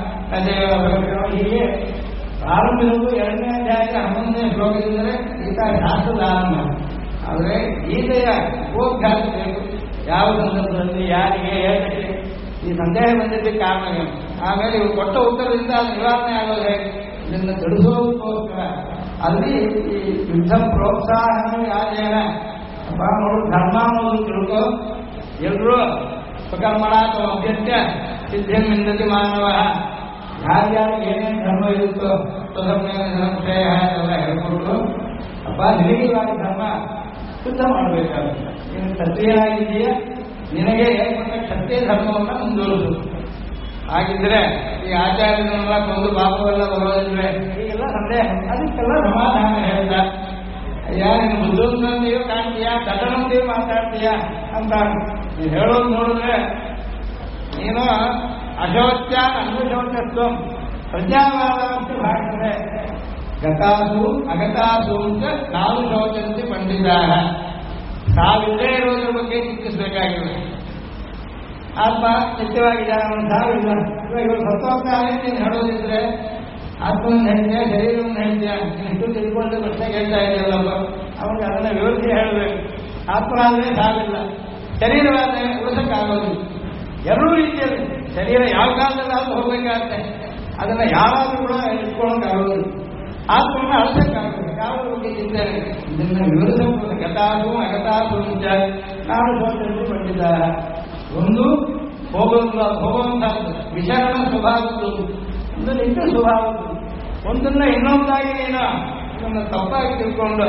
ಹೀಗೆ ಪ್ರಾರಂಭಿಸುವುದು 2ನೇ ಅಧ್ಯಾಯದ 11ನೇ ಶ್ಲೋಕದಿಂದಲೇ ಗೀತಾ ಶಾಸ್ತ್ರದ ಆರಂಭ. ಆದರೆ ಗೀತೆಯ ಉಪೋದ್ಘಾತ ಬೇಕು, ಯಾವ ಸಂದರ್ಭದಲ್ಲಿ ಯಾರಿಗೆ ಏತಕ್ಕೆ ಈ ಸಂದೇಹ ಬಂದಿದ್ದಕ್ಕೆ ಕಾರಣ ಏನು, ಆಮೇಲೆ ಇವರು ಕೊಟ್ಟ ಉತ್ತರದಿಂದ ಅದು ನಿವಾರಣೆ ಆಗೋದು ಹೇಗೆ, ಇದನ್ನು ತಿಳಿಸೋದಕ್ಕೋಸ್ಕರ ಅಲ್ಲಿ ಈ ಯುದ್ಧ ಪ್ರೋತ್ಸಾಹ ಯಾರೇನ ಅಪ್ಪ ನೋಡು, ಧರ್ಮ ಅನ್ನೋದು ತಿಳ್ಕೊ, ಎಲ್ಲರೂ ಸ್ವಕರ್ಮಣ ಅಥವಾ ಅಭ್ಯತ್ಯ ಸಿದ್ಧಿಂ ವಿಂದತಿ ಮಾನವ, ಯಾರ್ಯಾರಿಗೆ ಏನೇನು ಧರ್ಮ ಇರುತ್ತೋ ಸ್ವಧರ್ಮೇಯ ಎಲ್ಲ ಹೇಳ್ಕೊಟ್ಟು, ಅಪ್ಪ ನಿನಗಿರುವಾಗ ಧರ್ಮ ಶುದ್ಧ ಮಾಡಬೇಕಾಗುತ್ತೆ, ನೀನು ಕ್ಷತ್ರಿಯನಾಗಿದ್ದೀಯ, ನಿನಗೆ ಏರ್ಪಟ್ಟ ಕ್ಷತ್ರಿಯ ಧರ್ಮವನ್ನು ಮುಂದುವರಿಸು. ಹಾಗಿದ್ರೆ ಈ ಆಚಾರ್ಯನೆಲ್ಲ ಕೊಂದು ಪಾಪವೆಲ್ಲ ಬರೋದಿಲ್ವೇ, ಹೀಗೆಲ್ಲ ಸಂದೇಹ, ಅದಕ್ಕೆಲ್ಲ ಸಮಾಧಾನ ಹೇಳ್ದ. ಅಯ್ಯ ನೀನು ಬುದ್ಧಂತೆಯೂ ಕಾಣ್ತೀಯ, ದಡ್ಡನಂತೆಯೂ ಮಾತಾಡ್ತೀಯ ಅಂತ ನೀನು ಹೇಳೋದು ನೋಡಿದ್ರೆ ನೀನು ಅಶೋಚ್ಯ ಅನ್ವಶೋಚತ್ವ ಪ್ರಜ್ಞಾವಾದಕ್ಕೆ ಭಾಷೆ ಗತಾಸು ಅಗತಾಸು ಅಂತ ನಾವು ಶೋಚಂತೆ ಪಂಡಿತಾರ. ಸಾವಿಲ್ಲೇ ಇರೋದ್ರ ಬಗ್ಗೆ ಚಿಂತಿಸಬೇಕಾಗಿಲ್ಲ. ಆತ್ಮ ನಿತ್ಯವಾಗಿದ್ದಾನೆ, ಅವನು ಸಾವಿಲ್ಲ. ಇವಾಗ ಸತ್ವಾಗ್ತಾನೆ ನೀನು ಹೇಳೋದಿದ್ರೆ ಆತ್ಮವನ್ನು ಹೇಳ್ತೀಯ, ಶರೀರವನ್ನು ಹೇಳ್ತೀಯ, ಇಷ್ಟು ತಿಳ್ಕೊಂಡು ಪ್ರಶ್ನೆ ಹೇಳ್ತಾ ಇದೆಯಲ್ಲಪ್ಪ, ಅವನಿಗೆ ಅದನ್ನ ವಿವರಿಸಿ ಹೇಳಬೇಕು. ಆತ್ಮನಾದ್ರೆ ಸಾವಿಲ್ಲ, ಶರೀರವಾದ್ರೆ ಉಳಿಸಕ್ಕಾಗೋದಿಲ್ಲ. ಎರಡೂ ರೀತಿಯಲ್ಲಿ ಶರೀರ ಯಾವ ಕಾಲದಲ್ಲಾದ್ರೂ ಹೋಗ್ಬೇಕಾಗತ್ತೆ, ಅದನ್ನ ಯಾರಾದ್ರೂ ಕೂಡ ಇಟ್ಕೊಳ್ಳೋಕ್ಕಾಗೋದಿಲ್ಲ. ಆತ್ಮನ ಅಳಿಸಕ್ಕಾಗೋದು ಯಾವುದ್ರ ಬಗ್ಗೆ ಚಿಂತೆ ಇದನ್ನ ವಿವರಿಸಬಹುದು. ಗತಾಸು ಅಗತಾಸು ಮುಂಚ ನಾನು ಶೋಚನೆ ಪಂಡಿತ. ಒಂದು ಹೋಗುವಂತಹದ್ದು ವಿಚಾರಣ ಸ್ವಭಾವದ್ದು, ಒಂದು ನಿತ್ಯ ಸ್ವಭಾವದ್ದು. ಒಂದನ್ನ ಇನ್ನೊಂದಾಗಿ ನೀನು ಇದನ್ನು ತಪ್ಪಾಗಿ ತಿಳ್ಕೊಂಡು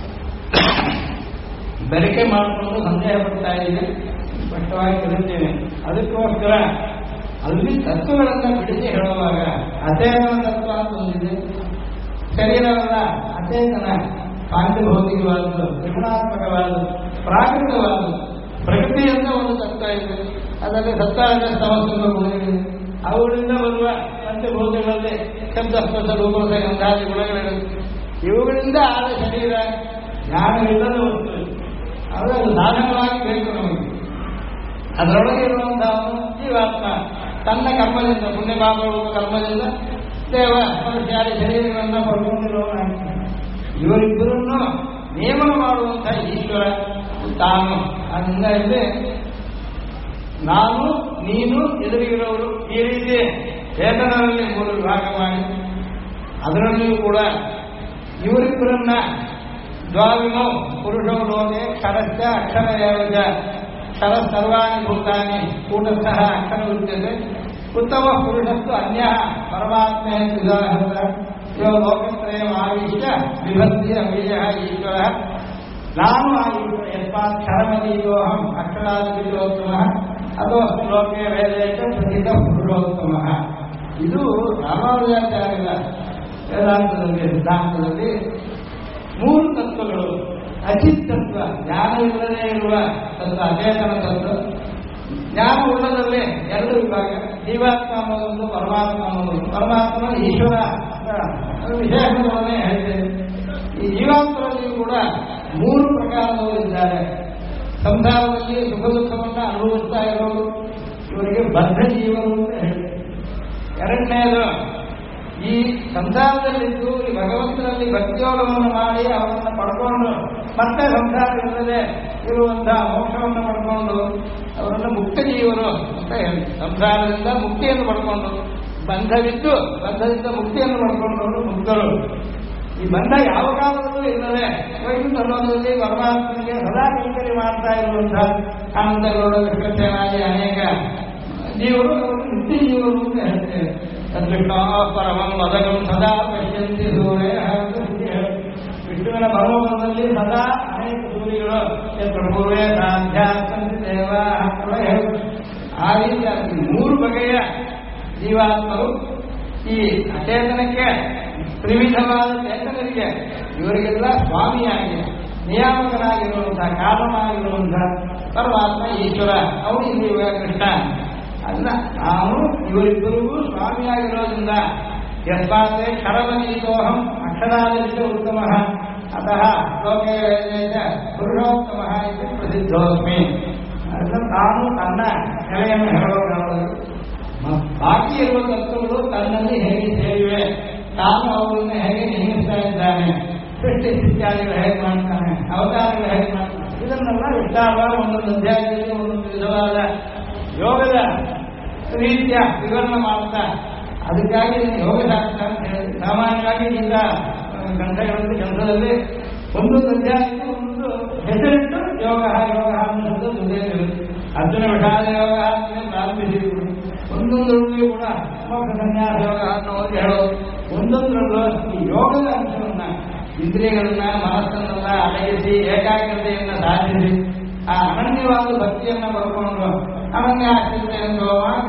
ಬೆರಕೆ ಮಾಡಿಕೊಂಡು ಸಂದೇಹ ಪಡ್ತಾ ಇದ್ದೀನಿ, ಸ್ಪಷ್ಟವಾಗಿ ತಿಳಿಸ್ತೇನೆ. ಅದಕ್ಕೋಸ್ಕರ ಅಲ್ಲಿ ತತ್ವಗಳನ್ನು ಬಿಡಿಸಿ ಹೇಳುವಾಗ ಅಚೇತನ ತತ್ವ ಅಂತ ಒಂದಿದೆ, ಶರೀರವಲ್ಲ ಅಚೇತನ, ಪಾಂಚಭೌತಿಕವಾದದ್ದು, ತ್ರಿಗುಣಾತ್ಮಕವಾದದ್ದು, ಪ್ರಾಕೃತವಾದದ್ದು. ಪ್ರಕೃತಿ ಅಂತ ಒಂದು ತತ್ವ ಇದೆ, ಅದರಲ್ಲಿ ಸತ್ವಾದ ಸಮಸ್ಯೆಗಳು ಗುಣಗಳಿವೆ. ಅವುಗಳಿಂದ ಬರುವ ಪಂಚಭೂತಗಳಲ್ಲಿ ಶಬ್ದ ಸ್ಪರ್ಶ ರೂಪದ ಗಂಧಾದಿ ಗುಣಗಳಿರುತ್ತೆ. ಇವುಗಳಿಂದ ಆದ ಶರೀರ ಜ್ಞಾನವಿಲ್ಲದ ವಸ್ತು, ಅದು ಸಾಧನವಾಗಿ ಬೇಕು ನಮಗೆ. ಅದರೊಳಗೆ ಇರುವಂತಹ ಜೀವಾತ್ಮ ತನ್ನ ಕರ್ಮದಿಂದ, ಪುಣ್ಯ ಪಾಪಗಳ ಕರ್ಮದಿಂದ ದೇವ ಸ್ಪರ್ಶಾದಿ ಶರೀರಗಳನ್ನು ಪಡ್ಕೊಂಡಿರೋನು. ಇವರಿಬ್ಬರನ್ನು ನೇಮನ ಮಾಡುವಂಥ ಈಶ್ವರ ತಾನು. ಅದರಿಂದ ಇಲ್ಲಿ ನಾನು ನೀನು ಎದುರಿಗಿರೋರು ಈ ರೀತಿ ಚೇತನರಲ್ಲಿ ಮೂರು ವಿಭಾಗ ಮಾಡಿ ಅದರಲ್ಲಿಯೂ ಕೂಡ ಇವರಿಬ್ಬರನ್ನ ದ್ವಾವಿನೋ ಪುರುಷೋ ಲೋಕೆ ಕ್ಷರಶ್ಚ ಅಕ್ಷರ ಏವಜ ಕ್ಷರ ಸರ್ವಾಣಿ ಭೂತಾನಿ ಕೂಟಸ್ಥಃ ಅಕ್ಷರ ಉಚ್ಯತೆ ಉತ್ತಮ ಪುರುಷಸ್ತು ಅನ್ಯ ಪರಮಾತ್ಮೇ ಉದಾಹರಣ ಇವ ಲೋಕತ್ರಯಂ ಆವಿಶ್ಯ ವಿಭಕ್ತಿ ಅವೀಯ ಈಶ್ವರ. ನಾನು ಆ ಈಶ್ವರ ಯಸ್ಮಾತ್ ಕ್ಷರಮದೀಯೋಹಂ ಅಕ್ಷರಾದಿತೋತ್ತಮ ಅದೋ ಲೋಕೆ ವೇದೇಶ ಪ್ರಸಿದ್ಧ ಪುರುಷೋತ್ತಮ. ಇದು ರಾಮಾನುಜಾಚಾರ್ಯರ ವೇದಾಂತದಲ್ಲಿ ಸಿದ್ಧಾಂತದಲ್ಲಿ ಮೂರು ತತ್ವಗಳು. ಅಚಿತ್ ತತ್ವ, ಜ್ಞಾನವಿಲ್ಲದೆ ಇರುವ ತತ್ವ ಅಚೇತನ ತತ್ವ. ಜ್ಞಾನ ಉಳ್ಳದಲ್ಲಿ ಎರಡು ವಿಭಾಗ, ಜೀವಾತ್ಮ ಅನ್ನೋದೊಂದು, ಪರಮಾತ್ಮ ಅನ್ನೋದು. ಪರಮಾತ್ಮ ಈಶ್ವರ ವಿಶೇಷಗಳನ್ನೇ ಹೇಳ್ತೇವೆ. ಈ ಜೀವಾತ್ಮರಲ್ಲಿಯೂ ಕೂಡ ಮೂರು ಪ್ರಕಾರದವರು ಇದ್ದಾರೆ. ಸಂಸಾರದಲ್ಲಿ ಸುಖ ದುಃಖವನ್ನು ಅನುಭವಿಸ್ತಾ ಇರೋರು, ಇವರಿಗೆ ಬದ್ಧ ಜೀವರು ಅಂತ ಹೇಳ್ತೇವೆ. ಎರಡನೇದು, ಈ ಸಂಸಾರದಲ್ಲಿದ್ದು ಈ ಭಗವಂತನಲ್ಲಿ ಭಕ್ತಿಯೋಗವನ್ನು ಮಾಡಿ ಅವರನ್ನು ಪಡ್ಕೊಂಡು ಮತ್ತೆ ಸಂಸಾರವಿಲ್ಲದೆ ಇರುವಂತಹ ಮೋಕ್ಷವನ್ನು ಪಡ್ಕೊಂಡು ಅವರನ್ನು ಮುಕ್ತ ಜೀವರು ಅಂತ ಹೇಳಿ, ಸಂಸಾರದಿಂದ ಮುಕ್ತಿಯನ್ನು ಪಡ್ಕೊಂಡು ಬಂಧವಿದ್ದು ಬಂಧದಿಂದ ಮುಕ್ತಿಯನ್ನು ಪಡ್ಕೊಂಡವರು ಮುಕ್ತರು. ಈ ಬಂಧ ಯಾವ ಕಾಲದಲ್ಲೂ ಇಲ್ಲದೆ ವೈಕುಂಠ ಲೋಕದಲ್ಲಿ ಪರಮಾತ್ಮನಿಗೆ ಸದಾ ಕೈಂಕರ್ಯ ಮಾಡ್ತಾ ಇರುವಂತಹ ಕಾಂತಗೌಡ ವಿಶ್ವಸೇನಾದಿ ಅನೇಕ ಜೀವರು ಅವರು ನಿತ್ಯ ಜೀವರು ಅಂತ ಹೇಳ್ತೇವೆ. ಪರಮಂ ಮದಗಂ ಸದಾ ಪಶ್ಯಂತಿ ಸೂರ್ಯ. ವಿಷ್ಣುವಿನ ಭಗವಂತನಲ್ಲಿ ಸದಾ ಅನೇಕ ಸೂರ್ಯಗಳು ಪ್ರಭುವೇ ಸಾಧ್ಯಾಸಂತಿ ದೇವ ಆ ರೀತಿ ಮೂರು ಬಗೆಯ ಜೀವಾತ್ಮರು ಈ ಅಚೇತನಕ್ಕೆ ತ್ರಿವಿಧವಾದ ಚೇತನರಿಗೆ ಇವರಿಗೆಲ್ಲ ಸ್ವಾಮಿಯಾಗಿ ನಿಯಾಮಕನಾಗಿರುವಂತಹ ಕಾರಣವಾಗಿರುವಂತಹ ಪರಮಾತ್ಮ ಈಶ್ವರ. ಅವರು ಇಲ್ಲಿ ಕೃಷ್ಣ ಅಲ್ಲ, ನಾವು ಇವರಿಬ್ಬರಿಗೂ ಸ್ವಾಮಿಯಾಗಿರೋದ್ರಿಂದ ಯಸ್ಮಾತೆ ಕ್ಷರಮನೀತೋಹಂ ಅಕ್ಷರಾದಿತ್ಯ ಉತ್ತಮ ಅತಃ ಲೋಕೆ ಪುರುಷೋತ್ತಮ ಇದು ಪ್ರಸಿದ್ಧೋಸ್ಮಿ. ಅದನ್ನು ತಾನು ತನ್ನ ನೆಲೆಯನ್ನು ಹೇಳೋದು. ಬಾಕಿ ಇರುವ ತತ್ವಗಳು ತನ್ನಲ್ಲಿ ಹೇಗೆ ಸೇರಿವೆ, ತಾನು ಅವುಗಳನ್ನು ಹೇಗೆ ನೇಮಿಸ್ತಾ ಇದ್ದಾನೆ, ಸೃಷ್ಟಿ ಇತ್ಯಾದಿಗಳು ಹೇಗೆ ಮಾಡ್ತಾನೆ, ಅವತಾರಗಳು ಹೇಗೆ ಮಾಡ್ತಾನೆ, ಇದನ್ನೆಲ್ಲ ವಿಸ್ತಾರವಾಗಿ ಒಂದೊಂದು ಅಧ್ಯಾಯದಲ್ಲಿ ಒಂದೊಂದು ವಿಧವಾದ ಯೋಗದ ರೀತಿಯ ವಿವರಣೆ ಮಾಡ್ತಾ, ಅದಕ್ಕಾಗಿ ಯೋಗಶಾಸ್ತ್ರ ಅಂತ ಹೇಳಿ ಸಾಮಾನ್ಯವಾಗಿ ಈಗ ಗ್ರಂಥದಲ್ಲಿ ಒಂದೊಂದು ಅಧ್ಯಾಯಕ್ಕೂ ಒಂದೊಂದು ಹೆಸರಿಟ್ಟು ಯೋಗ ಯೋಗ ಅನ್ನೋದು ಅರ್ಜುನ ವಿಷಾದ ಯೋಗ ಅಂತ ಪ್ರಾರಂಭಿಸಿದ್ರು. ಒಂದೊಂದರಲ್ಲಿಯೂ ಕೂಡ ಮೋಕ್ಷ ಸನ್ಯಾಸ ಯೋಗ ಅನ್ನೋದು ಹೇಳೋದು. ಒಂದೊಂದರಲ್ಲೂ ಈ ಯೋಗದ ಅಂಶವನ್ನ, ಇಂದ್ರಿಯಗಳನ್ನ ಮನಸ್ಸನ್ನೆಲ್ಲ ಅಡಗಿಸಿ ಏಕಾಗ್ರತೆಯನ್ನು ಸಾಧಿಸಿ ಆ ಅನನ್ಯವಾದ ಭಕ್ತಿಯನ್ನು ಬರ್ಕೊಂಡು ಅನನ್ಯ ಆಶ್ರಿತ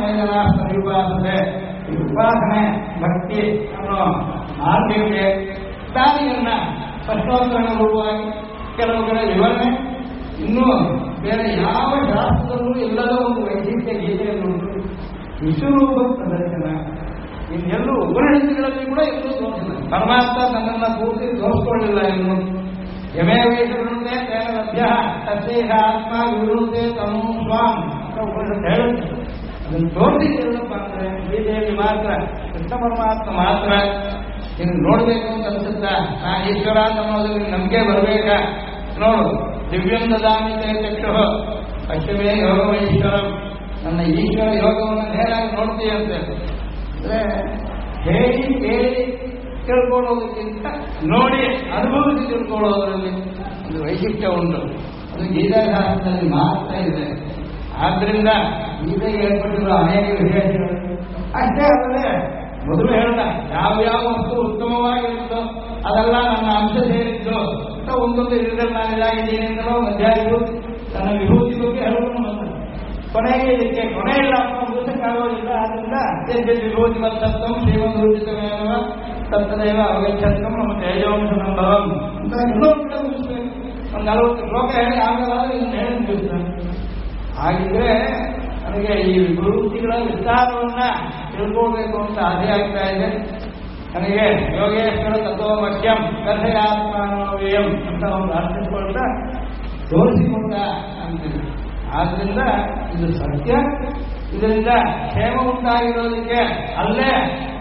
ಉಪಾಸನೆ ಉಪಾಸನೆ ಭಕ್ತಿ ಅನ್ನೋ ಮಾರ್ಗಕ್ಕೆ ದಾರಿಯನ್ನ ಪ್ರಶ್ನೋತ್ತರಣ ರೂಪವಾಗಿ ಕೆಲವು ಕಡೆ ವಿವರಣೆ, ಇನ್ನೂ ಬೇರೆ ಯಾವ ಶಾಸ್ತ್ರದಲ್ಲೂ ಇಲ್ಲದ ಒಂದು ವೈಶಿಷ್ಟ್ಯ ಗೀತೆಯನ್ನು ಉಂಟು. ವಿಶ್ವರೂಪ ಪ್ರದರ್ಶನ ಇನ್ನೆಲ್ಲೂ ಉಪನಿಷತ್ತುಗಳಲ್ಲಿ ಕೂಡ ಎಲ್ಲೂ ತೋರಿಸಿಲ್ಲ. ಪರಮಾತ್ಮ ತನ್ನನ್ನು ಪೂರ್ತಿ ತೋರಿಸ್ಕೊಳ್ಳಿಲ್ಲ ಎಂದು ಯಮೇ ವೇಷವೃಂದೆ ತೇನ ಲಭ್ಯ ತದ್ದೇಹ ಆತ್ಮ ವಿವೃಂದೆ ತಮೋ ಸ್ವಾಂ ಅಂತ ಉಪನಿಷತ್ತು ಹೇಳುತ್ತೆ. ಅದನ್ನು ತೋರಿಸಿದ್ದೇನಪ್ಪ ಅಂದ್ರೆ ಗೀತೆಯಲ್ಲಿ ಮಾತ್ರ, ಕೃಷ್ಣ ಪರಮಾತ್ಮ ಮಾತ್ರ. ಇನ್ನು ನೋಡ್ಬೇಕು ಅಂತ ಅನ್ಸುತ್ತ, ನಾನು ಈಶ್ವರ ಅನ್ನೋದ್ರಲ್ಲಿ ನಂಬಿಕೆ ಬರಬೇಕಾ? ನೋಡು, ದಿವ್ಯಂ ದದಾಮಿ ತೇ ಚಕ್ಷು ಪಶ್ಚಿಮೇ ಯೋಗಮೈಶ್ವರಂ. ನನ್ನ ಈಶ್ವರ ಯೋಗವನ್ನು ನೇರಾಗಿ ನೋಡ್ತೀಯಂತೆ. ಅಂದ್ರೆ ಹೇಳಿ ಕೇಳಿ ತಿಳ್ಕೊಳ್ಳೋದಕ್ಕಿಂತ ನೋಡಿ ಅನುಭವಿಸಿ ತಿಳ್ಕೊಳ್ಳೋದ್ರಲ್ಲಿ ಒಂದು ವೈಶಿಷ್ಟ್ಯ ಉಂಟು. ಅದು ಗೀತಾಶಾಸ್ತ್ರದಲ್ಲಿ ಮಾತ್ರ ಇದೆ. ಆದ್ರಿಂದ ಗೀತೆಗೆ ಏರ್ಪಟ್ಟಿರುವ ಅನೇಕ ವಿಷಯಗಳು ಅಷ್ಟೇ ಅಲ್ಲದೆ ಮೊದಲು ಹೇಳ್ದ ಯಾವ್ಯಾವ ವಸ್ತು ಉತ್ತಮವಾಗಿರುತ್ತೋ ಅದೆಲ್ಲ ನನ್ನ ಅಂಶ ಸೇರಿದ್ದು ಅಂತ ಒಂದೊಂದು ಇದರಲ್ಲಿ ನಾನು ಇದಾಗಿದ್ದೀನಿ ಅಂತಲೋ ಅಧ್ಯಾಯಗಳು ತನ್ನ ವಿಭೂತಿ ಬಗ್ಗೆ ಹೇಳೋದು ಬಂದ. ಕೊನೆಗೆ ಇದಕ್ಕೆ ಕೊನೆಯಿಲ್ಲ ಮುಗಿಸಕ್ಕಾಗೋದಿಲ್ಲ. ಆದ್ರಿಂದ ವಿಭೂತಿ ಮತ್ತತ್ವಂ ಶ್ರೀಮಂತೂಚಿತಮೇವ ತತ್ತದೇವ ಅವಗಚ್ಚತ್ವಂ ನಮ್ಮ ತೇಜೋಂಶ ಸಂಭವಂ ಅಂತ ಇನ್ನೊಂದು ಕಡೆ ಮುಗಿಸ್ಬೇಕು. ಒಂದು 40 ಶ್ಲೋಕ ಹೇಳಿ ಆಮೇಲೆ ಇದನ್ನು ಹೇಳಿ ಮುಗಿಸ್ತಾನೆ. ಹಾಗಿದ್ರೆ ನನಗೆ ಈ ವಿಭೂತಿಗಳ ವಿಸ್ತಾರವನ್ನ ತಿಳ್ಕೊಳ್ಬೇಕು ಅಂತ ಆಸೆ ಆಗ್ತಾ ಇದೆ. ನನಗೆ ಯೋಗೇಶ್ವರ ತತ್ವಮಖ್ಯಂ ಕಥೆಯಾತ್ಮಾನೋವ್ಯಯಂ ಅಂತ ಒಂದು ಅರ್ಥಿಸಿಕೊಳ್ತಾ ತೋರಿಸಿಕೊಂಡ ಅಂತೀನಿ. ಆದ್ರಿಂದ ಇದು ಸತ್ಯ. ಇದರಿಂದ ಕ್ಷೇಮ ಉಂಟಾಗಿರೋದಕ್ಕೆ ಅಲ್ಲೇ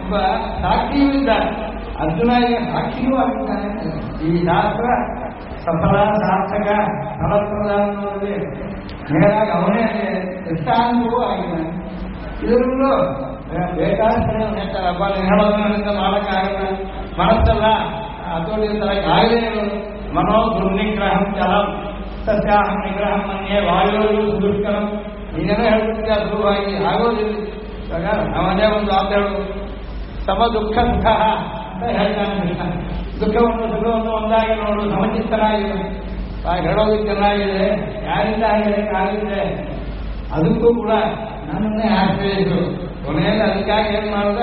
ಒಬ್ಬ ಸಾಕ್ಷಿಯೂ ಇದ್ದಾನೆ. ಅರ್ಜುನ ಈಗ ಸಾಕ್ಷಿಯೂ ಆಗಿದ್ದಾನೆ. ಈ ಶಾಸ್ತ್ರ ಸಫಲ ಸಾರ್ಥಕ ಫಲಪ್ರದ ಅನ್ನೋದ್ರಲ್ಲಿ ನೇರಾಗಿ ಅವನೇ ದೃಷ್ಟಾಂತವೂ ಆಗಿದ್ದಾನೆ. ಇದರಲ್ಲೂ ಬೇಕಾದಷ್ಟು ಹೇಳ್ತಾರಪ್ಪ, ನೀವು ಹೇಳೋದ್ರಿಂದ ಮಾಡೋಕ್ಕಾಗಲ್ಲ, ಮನಸ್ಸಲ್ಲ ಹತೋಟಿ ಆಗಲೇ ಇರೋದು. ಮನೋ ದುರ್ನಿಗ್ರಹಂ ಚಲಂ ಸಸ್ಯಾಹಂ ನಿಗ್ರಹಂ ಮನ್ಯೆ ವಾಯು ದುಷ್ಕರಂ. ನೀನೇನೋ ಹೇಳ್ಬಿಟ್ಟಿದ್ದೆ ಸುಲಭವಾಗಿ ಆಗೋದಿಲ್ಲ. ಇವಾಗ ಅವನೇ ಒಂದು ಆತ ಹೇಳೋದು ಸಮ ದುಃಖ ಸುಖ ಅಂತ ಹೇಳ್ತಾನೆ ಕೃಷ್ಣ. ದುಃಖವನ್ನು ಸುಖವನ್ನು ಒಂದಾಗಿ ನೋಡು, ಸಮಚಿತ್ತನಾಗಿದೆ. ಹೇಳೋದಕ್ಕೆ ಚೆನ್ನಾಗಿದೆ, ಯಾರಿಂದ ಆಗಿದೆ ಅದಕ್ಕೂ ಕೂಡ ನನ್ನನ್ನೇ ಆಶ್ರಯಿಸಿದ್ರು. ಕೊನೆಯಲ್ಲಿ ಅದಕ್ಕಾಗಿ ಏನು ಮಾಡಿದ,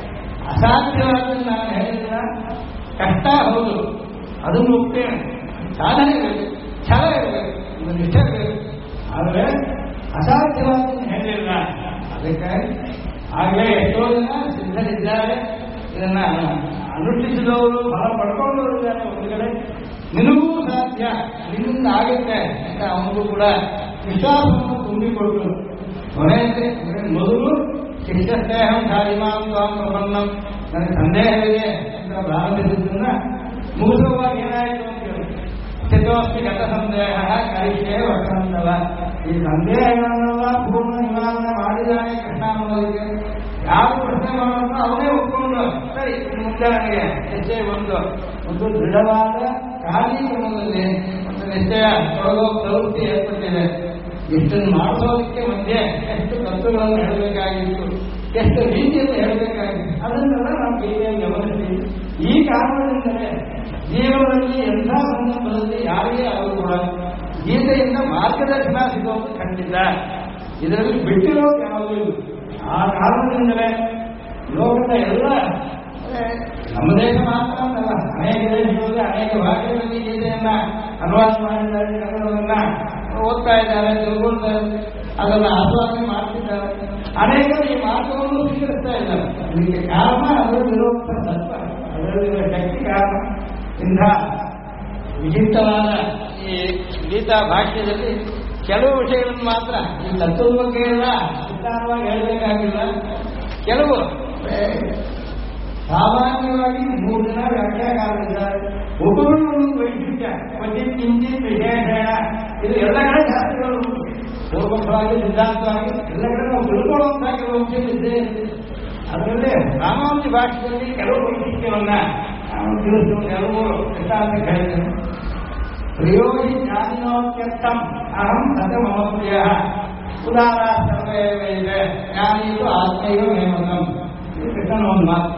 ಅಸಾಧ್ಯವಾದ ನಾನು ಹೇಳಿಲ್ಲ, ಕಷ್ಟ ಹೌದು, ಅದನ್ನು ಒಪ್ತೇನೆ, ಸಾಧನೆ ಇರಬೇಕು, ಛಲ ಇರಬೇಕು, ಒಂದು ನಿಷ್ಠೆ ಇರಬೇಕು. ಆದರೆ ಅಸಾಧ್ಯವಾದನ್ನು ಹೇಳಿಲ್ಲ. ಅದಕ್ಕಾಗಿ ಆಗಲೇ ಎಷ್ಟೋ ಜನ ಸಿದ್ಧರಿದ್ದಾರೆ, ಇದನ್ನ ಅನುಷ್ಠಿಸಿದವರು ಫಲ ಪಡ್ಕೊಂಡವರಿದ್ದಾರೆ. ಒಂದು ಕಡೆ ನಿನಗೂ ಸಾಧ್ಯ, ನಿನ್ನಿಂದ ಆಗುತ್ತೆ ಅಂತ ಅವನಿಗೂ ಕೂಡ ವಿಶ್ವಾಸವನ್ನು ತುಂಬಿಕೊಟ್ಟು ಕೊನೆಯಲ್ಲಿ ಮೊದಲು ಶಿಷ್ಯಸ್ನೇಹಂ ಧಾರಿಮಾಂ ಸ್ವಾಂ ಪ್ರಪನ್ನಂ, ನನಗೆ ಸಂದೇಹವಿದೆ ಅಂತ ಪ್ರಾರಂಭಿಸಿದ್ದನ್ನ ಮುಗಿಸುವಾಗ ಏನಾಯಿತು ಅಂತ ಹೇಳಿ ಸ್ಥಿತೋಸ್ತಿ ಗತ ಸಂದೇಹ ಕರಿಷ್ಯೇ ವಸಂತವ. ಈ ಸಂದೇಹಗಳನ್ನೆಲ್ಲ ಪೂರ್ಣ ನಿವಾರಣೆ ಮಾಡಿದಾನೆ ಕೃಷ್ಣ ಅನ್ನೋದಕ್ಕೆ. ಯಾವ ಪ್ರಶ್ನೆ ಮಾಡೋದು ಅವನೇ ಒಪ್ಕೊಂಡು ಸರಿ ಮುಂದೆ ನನಗೆ ನಿಶ್ಚಯ ಒಂದು ದೃಢವಾದ ಕಾರ್ಯಕ್ರಮದಲ್ಲಿ ಒಂದು ನಿಶ್ಚಯ ತೊಡಗೋ ಪ್ರವೃತ್ತಿ ಏರ್ಪಟ್ಟಿದೆ. ಇಷ್ಟನ್ನು ಮಾಡಿಸೋದಕ್ಕೆ ಮಧ್ಯೆ ಎಷ್ಟು ತತ್ವಗಳನ್ನು ಹೇಳಬೇಕಾಗಿತ್ತು, ಎಷ್ಟು ರೀತಿಯಲ್ಲಿ ಹೇಳಬೇಕಾಗಿತ್ತು, ಅದನ್ನೆಲ್ಲ ನಾವು ಗೀತೆಯಲ್ಲಿ ಗಮನಿಸ್ತೀವಿ. ಈ ಕಾರಣದಿಂದಲೇ ಜೀವನದಲ್ಲಿ ಎಲ್ಲ ಸಂದರ್ಭದಲ್ಲಿ ಯಾರಿಗೆ ಅವರು ಕೂಡ ಗೀತೆಯಿಂದ ಮಾರ್ಗದರ್ಶನ ಸಿಗೋದು ಖಂಡಿತ. ಇದರಲ್ಲಿ ಬಿಟ್ಟಿರೋದು ಯಾವುದೂ ಇಲ್ಲ. ಆ ಕಾರಣದಿಂದಲೇ ಲೋಕದ ಎಲ್ಲ ನಮ್ಮ ದೇಶ ಮಾತ್ರ ಅಂತಲ್ಲ, ಅನೇಕ ದೇಶಗಳಲ್ಲಿ ಅನೇಕ ಭಾಷೆಗಳಲ್ಲಿ ಗೀತೆಯನ್ನ ಅನುವಾದ ಮಾಡಿದ್ದಾರೆ, ಕನ್ನಡವನ್ನ ಓದ್ತಾ ಇದ್ದಾರೆ, ತಿಳ್ಕೊಳ್ತಾರೆ, ಅದನ್ನು ಆಸ್ವಾದನೆ ಮಾಡ್ತಿದ್ದಾರೆ. ಅನೇಕರು ಈ ಮಾರ್ಗವನ್ನು ಸ್ವೀಕರಿಸ್ತಾ ಇದ್ದಾರೆ. ಇದಕ್ಕೆ ಕಾರಣ ಅದರಲ್ಲಿರುವಂಥ ತತ್ವ, ಅದರಲ್ಲಿರುವ ಶಕ್ತಿ ಕಾರಣ. ಇಂಥ ವಿಚಿತ್ರವಾದ ಈ ಗೀತಾ ಭಾಷ್ಯದಲ್ಲಿ ಕೆಲವು ವಿಷಯಗಳನ್ನು ಮಾತ್ರ ಈ ತತ್ವದ ಬಗ್ಗೆ ಎಲ್ಲ ವಿಸ್ತಾರವಾಗಿ ಹೇಳಬೇಕಾಗಿಲ್ಲ. ಕೆಲವು ಸಾಮಾನ್ಯವಾಗಿ 3 ಜನ ವ್ಯಾಖ್ಯಾನಕಾರರಿದ್ದಾರೆ. ಒಬ್ಬರು ವೈಶಿಷ್ಟ್ಯ ಕ್ವಚಿತ್ ಕಿಂಚಿತ್ ವಿಶೇಷಣ, ಇದು ಎಲ್ಲ ಕಡೆ ಶಾಸ್ತ್ರಗಳು ಪೂರ್ವಕವಾಗಿ ಸಿದ್ಧಾಂತವಾಗಿ ಎಲ್ಲ ಕಡೆ ನಾವು ತಿಳ್ಕೊಳ್ಳುವಂತಹ ಕೆಲವು ಅಂಶಗಳಿದ್ದೇ ಇರ್ತದೆ. ಅದರಲ್ಲಿ ರಾಮಾನುಜ ಭಾಷೆಯಲ್ಲಿ ಕೆಲವು ವೈಶಿಷ್ಟ್ಯವನ್ನ ನಾವು ತಿಳಿಸುವ ಕೆಲವು ಸಿದ್ಧಾಂತ ಹೇಳಿದ್ದೇನೆ. ಪ್ರಿಯೋಹಿ ಜ್ಞಾನಿನೋತ್ಯರ್ಥಂ ಅಹಂ ಸತ ಮಮ ಪ್ರಿಯ ಉದಾರ ಸರ್ವೇ ಇದೆ ಜ್ಞಾನಿಯು ಆತ್ಮೈವ ಹೇಮತಂ. ಇದು ಕೃಷ್ಣನ ಒಂದು ಮಾತು.